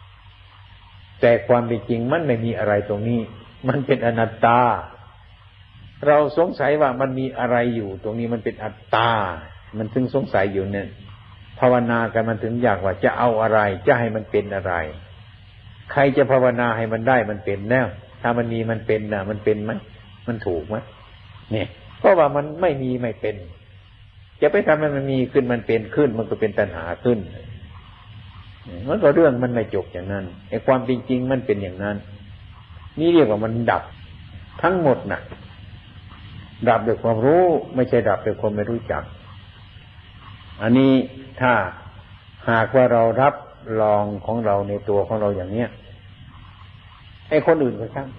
แต่ความเป็นจริงมันไม่มีอะไรตรงนี้มันเป็นอนัตตาเราสงสัยว่ามันมีอะไรอยู่ตรงนี้มันเป็นอัตตามันถึงสงสัยอยู่เนี่ยภาวนากันมันถึงอยากว่าจะเอาอะไรจะให้มันเป็นอะไรใครจะภาวนาให้มันได้มันเป็นแน่ถ้ามันมีมันเป็นน่ะมันเป็นไหมมันถูกไหมเนี่ยเพราะว่ามันไม่มีไม่เป็นจะไปทำให้มันมีขึ้นมันเป็นขึ้นมันก็เป็นตัณหาขึ้นมันก็เรื่องมันไม่จบอย่างนั้นไอ้ความจริงมันเป็นอย่างนั้นนี่เรียกว่ามันดับทั้งหมดน่ะดับด้วยความรู้ไม่ใช่ดับด้วยความไม่รู้จักอันนี้ถ้าหากว่าเรารับรองของเราในตัวของเราอย่างเนี้ยไอ้คนอื่นก็ช่าง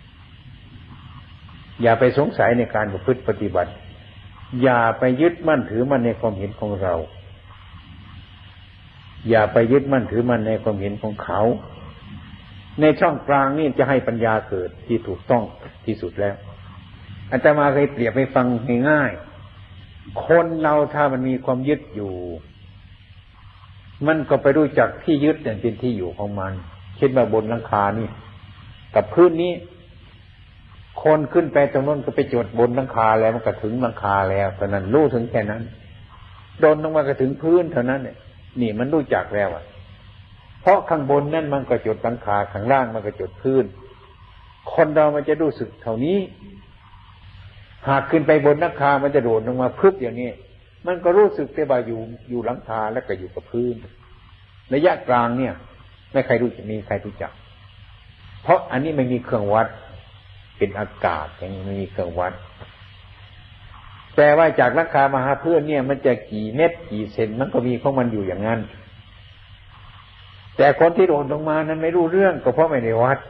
อย่าไปสงสัยในการประพฤติปฏิบัติอย่าไปยึดมั่นถือมั่นในความเห็นของเราอย่าไปยึดมั่นถือมั่นในความเห็นของเขาในช่องกลางนี่จะให้ปัญญาเกิดที่ถูกต้องที่สุดแล้วอาตมาเคยเปรียบให้ฟังง่ายๆคนเราถ้ามันมีความยึดอยู่มันก็ไปรู้จักที่ยึดเนี่ยเป็นที่อยู่ของมันคิดว่าบนหลังคานี่กับพื้นนี้คนขึ้นไปตรงนั้นก็ไปจดบนหลังคาแล้วมันก็ถึงหลังคาแล้วเท่านั้นรู้ถึงแค่นั้นโดนลงมาก็ถึงพื้นเท่านั้นเนี่ยนี่มันรู้จักแล้วอ่ะเพราะข้างบนนั่นมันก็จดหลังคาข้างล่างมันก็จดพื้นคนเรามันจะรู้สึกเท่านี้หากขึ้นไปบนหลังคามันจะโดดลงมาพึบอย่างนี้มันก็รู้สึกได้ว่าอยู่หลังคาแล้วก็อยู่กับพื้นระยะกลางเนี่ยไม่ใครรู้จะมีใครรู้จักเพราะอันนี้ไม่มีเครื่องวัดเป็นอากาศอย่างนี้ไม่มีเครื่องวัดแต่ว่าจากหลังคามาหาพื้นเนี่ยมันจะกี่เมตรกี่เซนมันก็มีของมันอยู่อย่างนั้นแต่คนที่โดดลงมานั้นไม่รู้เรื่องก็เพราะไม่ได้วัด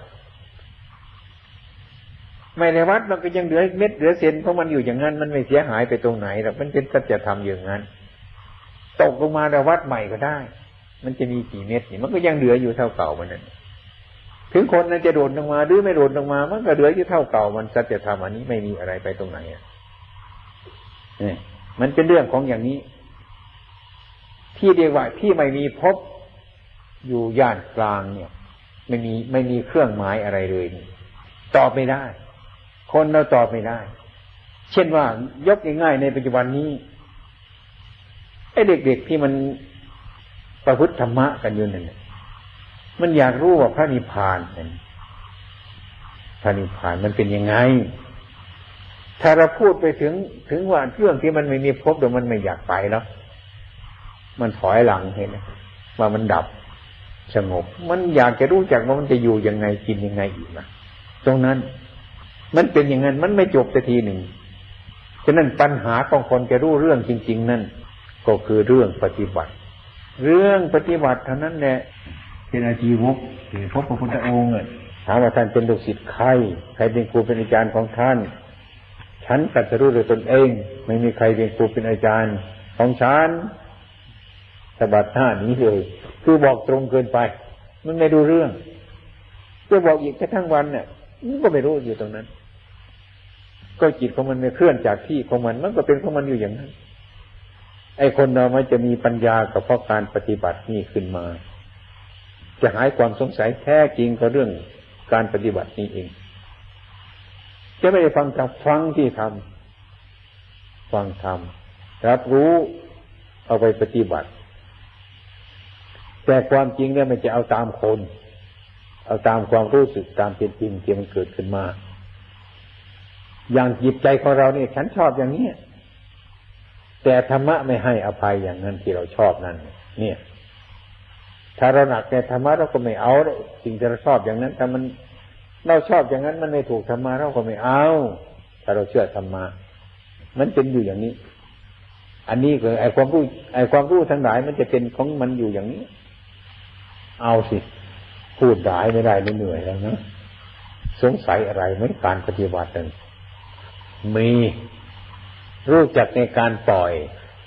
ไม่ได้วัดมันก็ยังเหลือเม็ดเหลือเซนของมันอยู่อย่างนั้นมันไม่เสียหายไปตรงไหนหรอกมันเป็นสัจธรรมอย่างนั้นตกลงมาแล้ววัดใหม่ก็ได้มันจะมีกี่เม็ดนี่มันก็ยังเหลืออยู่เท่าเก่ามันนั่นถึงคนนั้นจะโดดลงมาหรือไม่โดดลงมามันก็เหลืออยู่เท่าเก่ามันสัจธรรมอันนี้ไม่มีอะไรไปตรงไหนอ่ะนี่มันเป็นเรื่องของอย่างนี้ที่เรียกว่าที่ไม่มีภพอยู่ย่านกลางเนี่ยไม่มีเครื่องหมายอะไรเลยตอบไม่ได้คนเราตอบไม่ได้เช่นว่ายกง่ายๆในปัจจุบันนี้ไอ้เด็กๆที่มันประพฤติธรรมะกันอยู่นั่นมันอยากรู้ว่าพระนิพพานนั่นพระนิพพานมันเป็นยังไงถ้าเราพูดไปถึงว่าเรื่องที่มันไม่มีภพเดี๋ยวมันไม่อยากไปแล้วมันถอยหลังเห็นไหมว่ามันดับสงบมันอยากจะรู้จักว่ามันจะอยู่ยังไงกินยังไงอีกนะตรงนั้นมันเป็นอย่างนั้นมันไม่จบสักทีหนึ่งฉะนั้นปัญหาของคนจะรู้เรื่องจริงๆนั่นก็คือเรื่องปฏิบัติเรื่องปฏิบัติเท่านั้นแหละเป็นอาชีวกที่พบพระพุทธองค์ถามว่าท่านเป็นลูกศิษย์ใครเป็นครูเป็นอาจารย์ของท่านฉันตรัสรู้ด้วยตนเองไม่มีใครเป็นครูเป็นอาจารย์ของฉันสะบัดหน้านี้เลยคือบอกตรงเกินไปมันไม่รู้เรื่องจะบอกอีกแค่ทั้งวันเนี่ยมันก็ไม่รู้อยู่ตรงนั้นก็จิตของมันไม่เคลื่อนจากที่ของมันก็เป็นของมันอยู่อย่างนั้นไอ้คนเรามันจะมีปัญญากับเพราะการปฏิบัตินี่ขึ้นมาจะหายความสงสัยแท้จริงกับเรื่องการปฏิบัตินี้เองจะไม่ได้ฟังจากฟังที่ทำฟังทำรับรู้เอาไปปฏิบัติแต่ความจริงเนี่ยมันจะเอาตามคนเอาตามความรู้สึกตามเป็นจริงที่มันเกิดขึ้นมาอย่างจิตใจของเราเนี่ยฉันชอบอย่างนี้แต่ธรรมะไม่ให้อภัยอย่างนั้นที่เราชอบนั่นเนี่ยถ้าเราหนักในธรรมะเราก็ไม่เอาสิ่งที่เราชอบอย่างนั้นถ้ามันเราชอบอย่างนั้นมันไม่ถูกธรรมะเราก็ไม่เอาถ้าเราเชื่อธรรมะมันเป็นอยู่อย่างนี้อันนี้คือไอ้ความรู้ทั้งหลายมันจะเป็นของมันอยู่อย่างนี้เอาสิพูดได้ไม่ได้เหนื่อยแล้วนะสงสัยอะไรไหมการปฏิบัตินั้นมีรู้จักในการปล่อย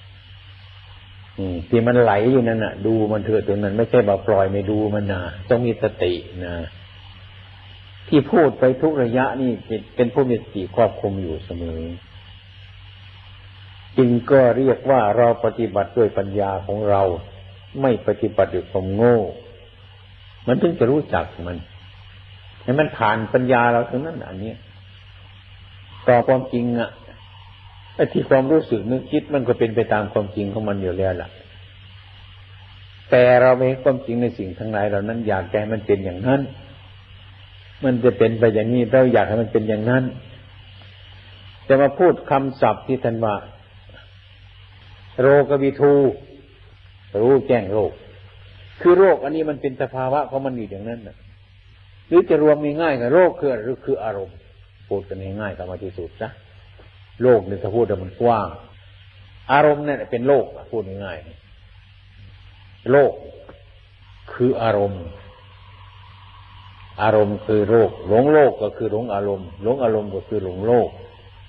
ที่มันไหลอยู่นั่นน่ะดูมันเถอะตรงนั้นไม่ใช่ว่าปล่อยไม่ดูมันนะต้องมีสตินะที่พูดไปทุกระยะนี่เป็นผู้มีสติควบคุมอยู่เสมอจึงก็เรียกว่าเราปฏิบัติด้วยปัญญาของเราไม่ปฏิบัติด้วยความโง่มันถึงจะรู้จักมันให้มันผ่านปัญญาเราตรงนั้นอันนี้ต่อความจริงอ่ะไอ้ที่ความรู้สึกนึกคิดมันก็เป็นไปตามความจริงของมันอยู่แล้วล่ะแต่เราไม่เห็นความจริงในสิ่งทั้งหลายเหล่านั้นอยากให้มันเป็นอย่างนั้นมันจะเป็นไปอย่างนี้เราอยากให้มันเป็นอย่างนั้นจะมาพูดคำศัพท์ที่ท่านว่าโรควิทูรู้แจ้งโรคคือโรคอันนี้มันเป็นสภาวะของมันอยู่อย่างนั้นนะหรือจะรวมง่ายๆกับโรคคืออารมณ์พูดกันง่ายๆกับมาที่สุดนะโลกเนี่ยถ้าพูดแต่มันกว้างอารมณ์เนี่ยเป็นโลกพูดง่ายๆโลกคืออารมณ์อารมณ์คือโลกหลงโลกก็คือหลงอารมณ์หลงอารมณ์ก็คือหลงโลก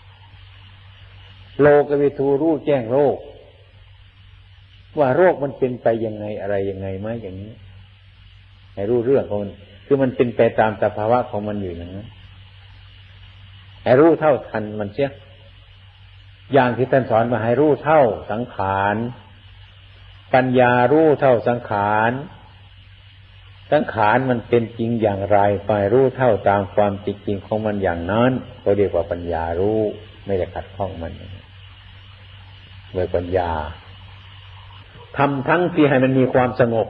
โลกวิทูรู้แจ้งโลกว่าโรคมันเป็นไปยังไงอะไรยังไงไหมอย่างนี้ให้รู้เรื่องของมันคือมันเป็นไปตามสภาวะของมันอยู่อย่างนั้นให้รู้เท่าทันมันเสียอย่างที่ท่านสอนมาให้รู้เท่าสังขารปัญญารู้เท่าสังขารสังขารมันเป็นจริงอย่างไรไปรู้เท่าตามความจริงของมันอย่างนั้นเขาเรียกว่าปัญญารู้ไม่ได้ขัดข้องมันโดยปัญญาทำทั้งที่ให้มันมีความสงบ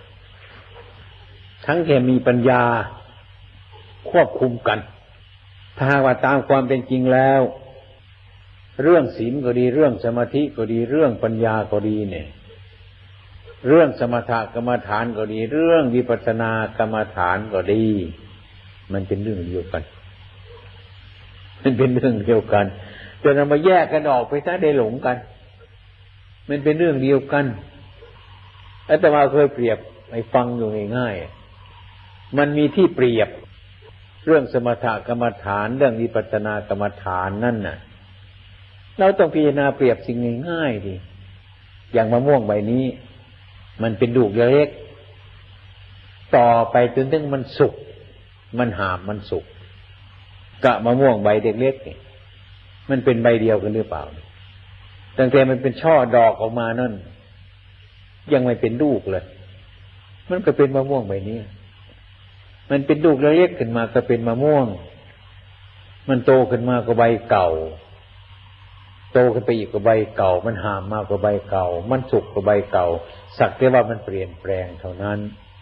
ทั้งแค่มีปัญญาควบคุมกันถ้าหากว่าตามความเป็นจริงแล้วเรื่องศีลก็ดีเรื่องสมาธิก็ดีเรื่องปัญญาก็ดีเนี่ยเรื่องสมถกรรมฐานก็ดีเรื่องวิปัสสนากรรมฐานก็ดีมันเป็นเรื่องเดียวกันมันเป็นเรื่องเดียวกันจะนำมาแยกกันออกไปถ้าได้หลงกันมันเป็นเรื่องเดียวกันอาตมาเคยเปรียบให้ฟังอยู่ง่ายๆมันมีที่เปรียบเรื่องสมถกรรมฐานเรื่องวิปัสสนากรรมฐานนั่นน่ะเราต้องพิจารณาเปรียบสิ่งง่ายๆดิอย่างมะม่วงใบนี้มันเป็นลูกเล็กต่อไปจนถึงมันสุกมันหามมันสุกกะมะม่วงใบเล็กๆนี่มันเป็นใบเดียวกันหรือเปล่าตั้งแต่มันเป็นช่อดอกออกมานั่นยังไม่เป็นลูกเลยมันก็เป็นมะม่วงใบนี้มันเป็นลูกเล็กขึ้นมาก็เป็นมะม่วงมันโตขึ้นมาก็ใบเก่าโตขึ้นไปอีกก็ใบเก่ามันหามมากกว่าใบเก่ามันสุกกว่าใบเก่าสักแต่ว่ามันเปลี่ยนแปลงเท่านั้น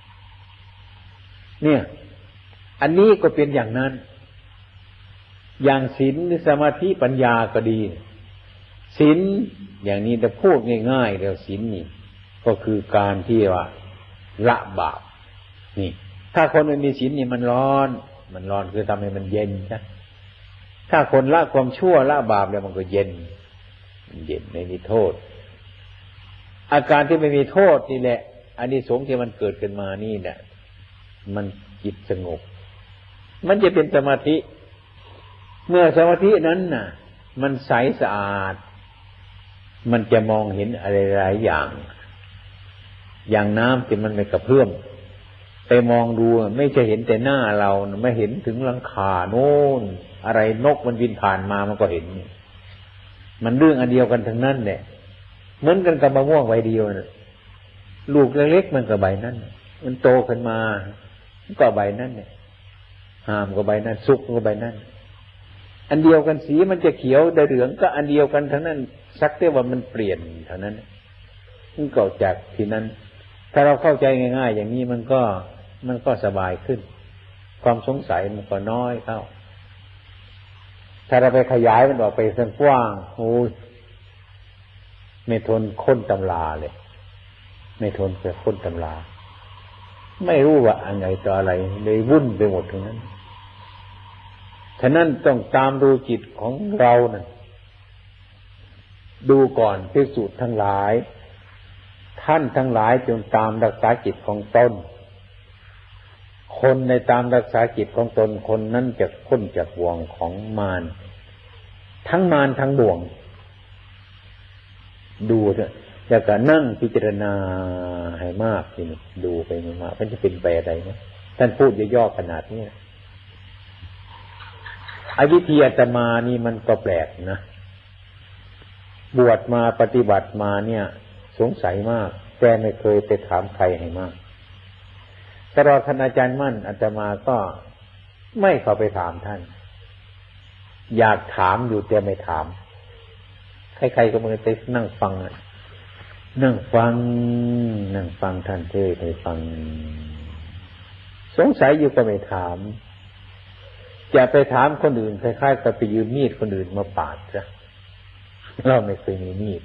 เนี่ยอันนี้ก็เป็นอย่างนั้นอย่างศีลสมาธิปัญญาก็ดีศีลอย่างนี้จะพูดง่ายๆเดี๋ยวศีลนี่ก็คือการที่ว่าละบาปนี่ถ้าคนไม่มีศีลนี่มันร้อนคือทำให้มันเย็นใช่ถ้าคนละความชั่วละบาปแล้วมันก็เย็นไม่มีโทษอาการที่ไม่มีโทษนี่แหละอานิสงส์ที่มันเกิดขึ้นมานี่เนี่ยมันจิตสงบมันจะเป็นสมาธิเมื่อสมาธินั้นน่ะมันใสสะอาดมันจะมองเห็นอะไรหลายอย่างน้ำที่มันไม่กระเพื่อมไปมองดูไม่จะเห็นแต่หน้าเราไม่เห็นถึงหลังคาโน่นอะไรนกมันบินผ่านมามันก็เห็นมันเรื่องอันเดียวกันทั้งนั้นแหละเหมือนกันกับมะม่วงใบเดียวนะลูกเล็กๆมันก็ใบนั้นมันโตขึ้นมาก็ใบนั้นเนี่ยหามก็ใบนั้นสุกก็ใบนั้นอันเดียวกันสีมันจะเขียวได้เหลืองก็อันเดียวกันทั้งนั้นสักแต่ว่ามันเปลี่ยนเท่านั้นมันก็จากที่นั้นถ้าเราเข้าใจง่ายๆอย่างนี้มันก็สบายขึ้นความสงสัยมันก็น้อยเข้าถ้าเราไปขยายมันออกไปเส้นกว้างโอ้ยไม่ทนค้นตำราเลยไม่ทนไปค้นตำราไม่รู้ว่าอะไรต่ออะไรเลยวุ่นไปหมดทั้งนั้นฉะนั้นต้องตามดูจิตของเรานั่นดูก่อนภิกษุทั้งหลายท่านทั้งหลายจงตามรักษาจิตของตนคนในตามรักษาจิตของตนคนนั้นจะพ้นจากบ่วงของมารทั้งมารทั้งบ่วงดูเถอะแล้วก็นั่งพิจารณาให้มากทีนี้ดูไปมากมันจะเป็นไปอะไรนะท่านพูดย่อๆขนาดนี้ไอ้วิธีอาตมานี่มันก็แปลกนะบวชมาปฏิบัติมาเนี่ยสงสัยมากแต่ไม่เคยไปถามใครให้มากตลอดท่านอาจารย์มั่นอาตมาก็ไม่เข้าไปถามท่านอยากถามอยู่แต่ไม่ถามใครๆก็มือไปนั่งฟังนั่งฟังท่านเทศน์ให้ฟังสงสัยอยู่ก็ไม่ถามจะไปถามคนอื่นคล้ายๆกับไปยืมมีดคนอื่นมาปาดซะเราไม่เคยมีมีด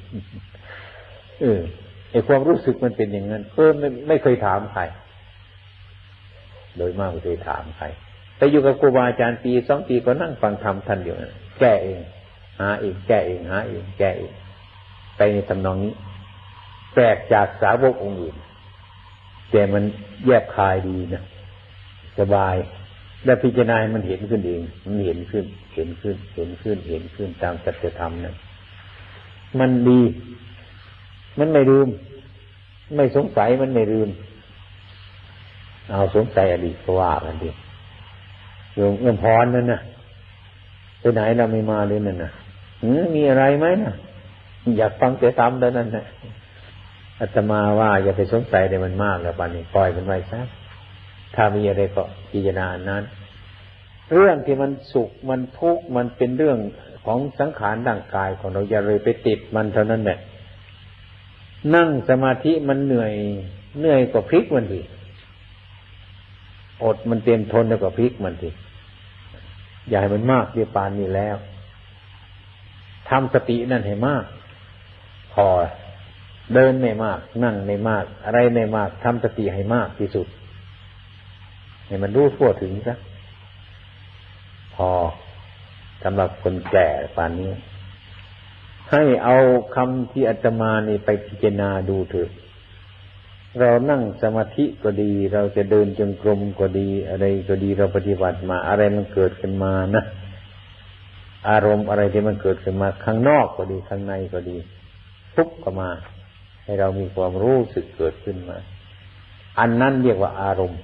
ไอ้ความรู้สึกมันเป็นอย่างนั้นไม่เคยถามใครโดยมากไม่เคยถามใครไปอยู่กับครูบาอาจารย์ปี2 ปีก็นั่งฟังธรรมท่านอยู่แก้เองหาเองแก้เองหาเองแก้เองไปในทำนองนี้แปลกจากสาวกองค์อื่นแต่มันแยบคายดีนะสบายและพิจารณาให้มันเห็นขึ้นเองมันเห็นขึ้นตามสัจธรรมนั้นมันดีมันไม่ลืมไม่สงสัยมันไม่ลืมเอาสงสัยอดีตก็ว่ากันดิโยมเอื้อมพรนั่นน่ะไปไหนเราไม่มาเลยนั่นน่ะมีอะไรไหมน่ะอยากฟังแต่ธรรมเท่านั้นน่ะอาตมาว่าอย่าไปสงสัยในมันมากแล้วป่านนี้ปล่อยมันไว้ซะถ้ามีอะไรก็พิจารณานั้นเรื่องที่มันสุขมันทุกข์มันเป็นเรื่องของสังขารร่างกายของเราอย่าเลยไปติดมันเท่านั้นแหละนั่งสมาธิมันเหนื่อยกว่าพลิกมันทีอดมันเต็มทนแล้วก็พลิกมันทีอย่าให้มันมากเดี๋ยวปานนี้แล้วทำสตินั่นให้มากพอเดินไม่มากนั่งไม่มากอะไรไม่มากทำสติให้มากที่สุดให้มันรู้ทั่วถึงซะพอสำหรับคนแก่ปานนี้ให้เอาคำที่อาตมานี่ไปพิจารณาดูเถอะเรานั่งสมาธิก็ดีเราจะเดินจงกรมก็ดีอะไรก็ดีเราปฏิบัติมาอะไรมันเกิดขึ้นมานะอารมณ์อะไรที่มันเกิดขึ้นมาข้างนอกก็ดีข้างในก็ดีทุกข์ก็มาให้เรามีความรู้สึกเกิดขึ้นมาอันนั้นเรียกว่าอารมณ์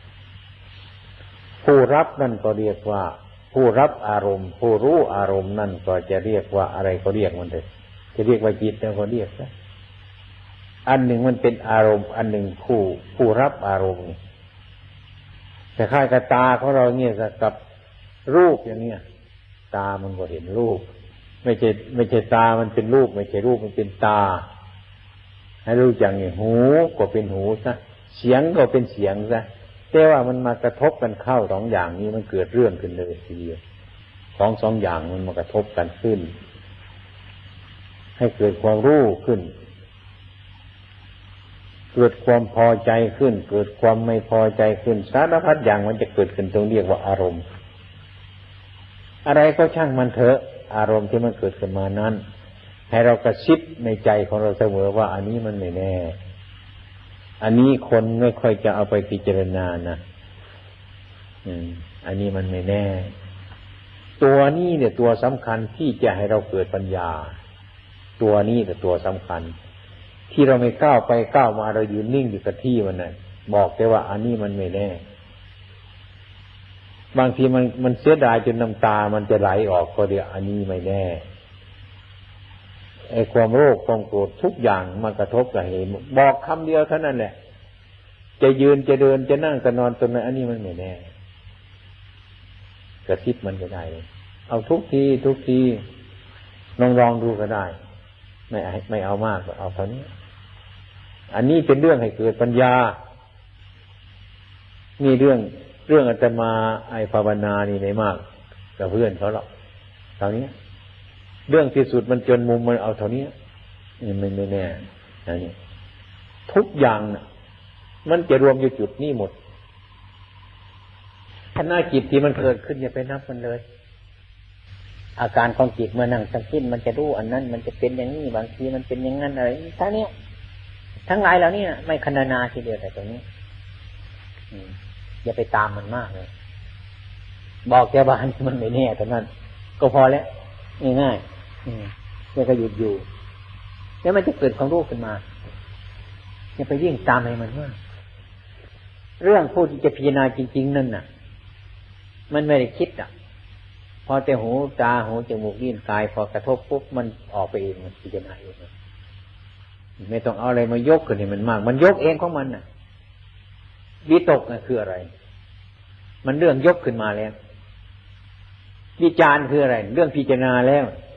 ผู้รับนั่นก็เรียกว่าผู้รับอารมณ์ผู้รู้อารมณ์นั่นก็จะเรียกว่าอะไรก็เรียกมันเลยจะเรียกว่าจิตแล้วก็เรียกนะอันหนึ่งมันเป็นอารมณ์อันหนึ่งผู้รับอารมณ์แต่ค่ายกับตาของเราเนี่ยกับรูปอย่างเนี้ยตามันก็เห็นรูปไม่ใช่ตามันเป็นรูปไม่ใช่รูปมันเป็นตาให้รู้อย่างนี้หูก็เป็นหูซะเสียงก็เป็นเสียงซะแต่ว่ามันมากระทบกันเข้า2 อย่างนี้มันเกิดเรื่องขึ้นเลยทีเดียวของ2 อย่างมันมากระทบกันขึ้นให้เกิดความรู้ขึ้นเกิดความพอใจขึ้นเกิดความไม่พอใจขึ้นสารพัดอย่างมันจะเกิดขึ้นตรงเรียกว่าอารมณ์อะไรก็ช่างมันเถอะอารมณ์ที่มันเกิดขึ้นมานั้นให้เรากระซิบในใจของเราเสมอว่าอันนี้มันไม่แน่อันนี้คนไม่ค่อยจะเอาไปพิจารณานะอันนี้มันไม่แน่ตัวนี้เนี่ยตัวสำคัญที่จะให้เราเกิดปัญญาตัวนี้แต่ตัวสำคัญที่เราไม่ก้าวไปก้าวมาเรายืนนิ่งอยู่กับที่มันน่ะบอกแต่ว่าอันนี้มันไม่แน่บางทีมันเสียดายจนน้ำตามันจะไหลออกก็เดี๋ยวอันนี้ไม่แน่ไอ้ความโลภความโกรธทุกอย่างมันกระทบกับเหตุบอกคำเดียวเท่านั้นแหละจะยืนจะเดินจะนั่งจะนอนตรงนั้นอันนี้มันไม่แน่กระซิบมันก็ได้เอาทุกทีลองดูก็ได้ไม่เอามากก็เอาเท่านี้อันนี้เป็นเรื่องให้เกิดปัญญานี่เรื่องอาตมาไอ้ภาวนานี่ไม่มากกับเพื่อนเขาหรอกเท่านี้เรื่องที่สุดมันจนมุมมันเอาเท่านี้ไม่แน่นะนี่ทุกอย่างนะมันจะรวมอยู่จุดนี้หมดขณะจิตที่มันเกิดขึ้นอย่าไปนับมันเลยอาการของจิตเมื่อนั่งสังคิดมันจะรู้อันนั้นมันจะเป็นอย่างนี้บางทีมันเป็นอย่างนั้นอะไรทั้งนี้ทั้งหลายเหล่านี้ไม่คณนาทีเดียวแต่ตรงนี้อย่าไปตามมันมากเลยบอกแกบ้านมันไม่แน่แต่นั้นก็พอแล้วง่ายๆแล้วก็หยุดอยู่แล้วมันจะเกิดความรู้ขึ้นมาอย่าไปยิ่งตามให้มันมากเรื่องผู้ที่จะพิจารณาจริงๆนั่นน่ะมันไม่ได้คิดพอแต่หูตาหูจมูกลิ้นกายพอกระทบปุ๊บมันออกไปเองมันพิจารณาเองไม่ต้องเอาอะไรมายกขึ้นให้มันมากมันยกเองของมันน่ะวิตกน่ะคืออะไรมันเรื่องยกขึ้นมาแล้ววิจารณ์คืออะไรเรื่องพิจารณาแล้ว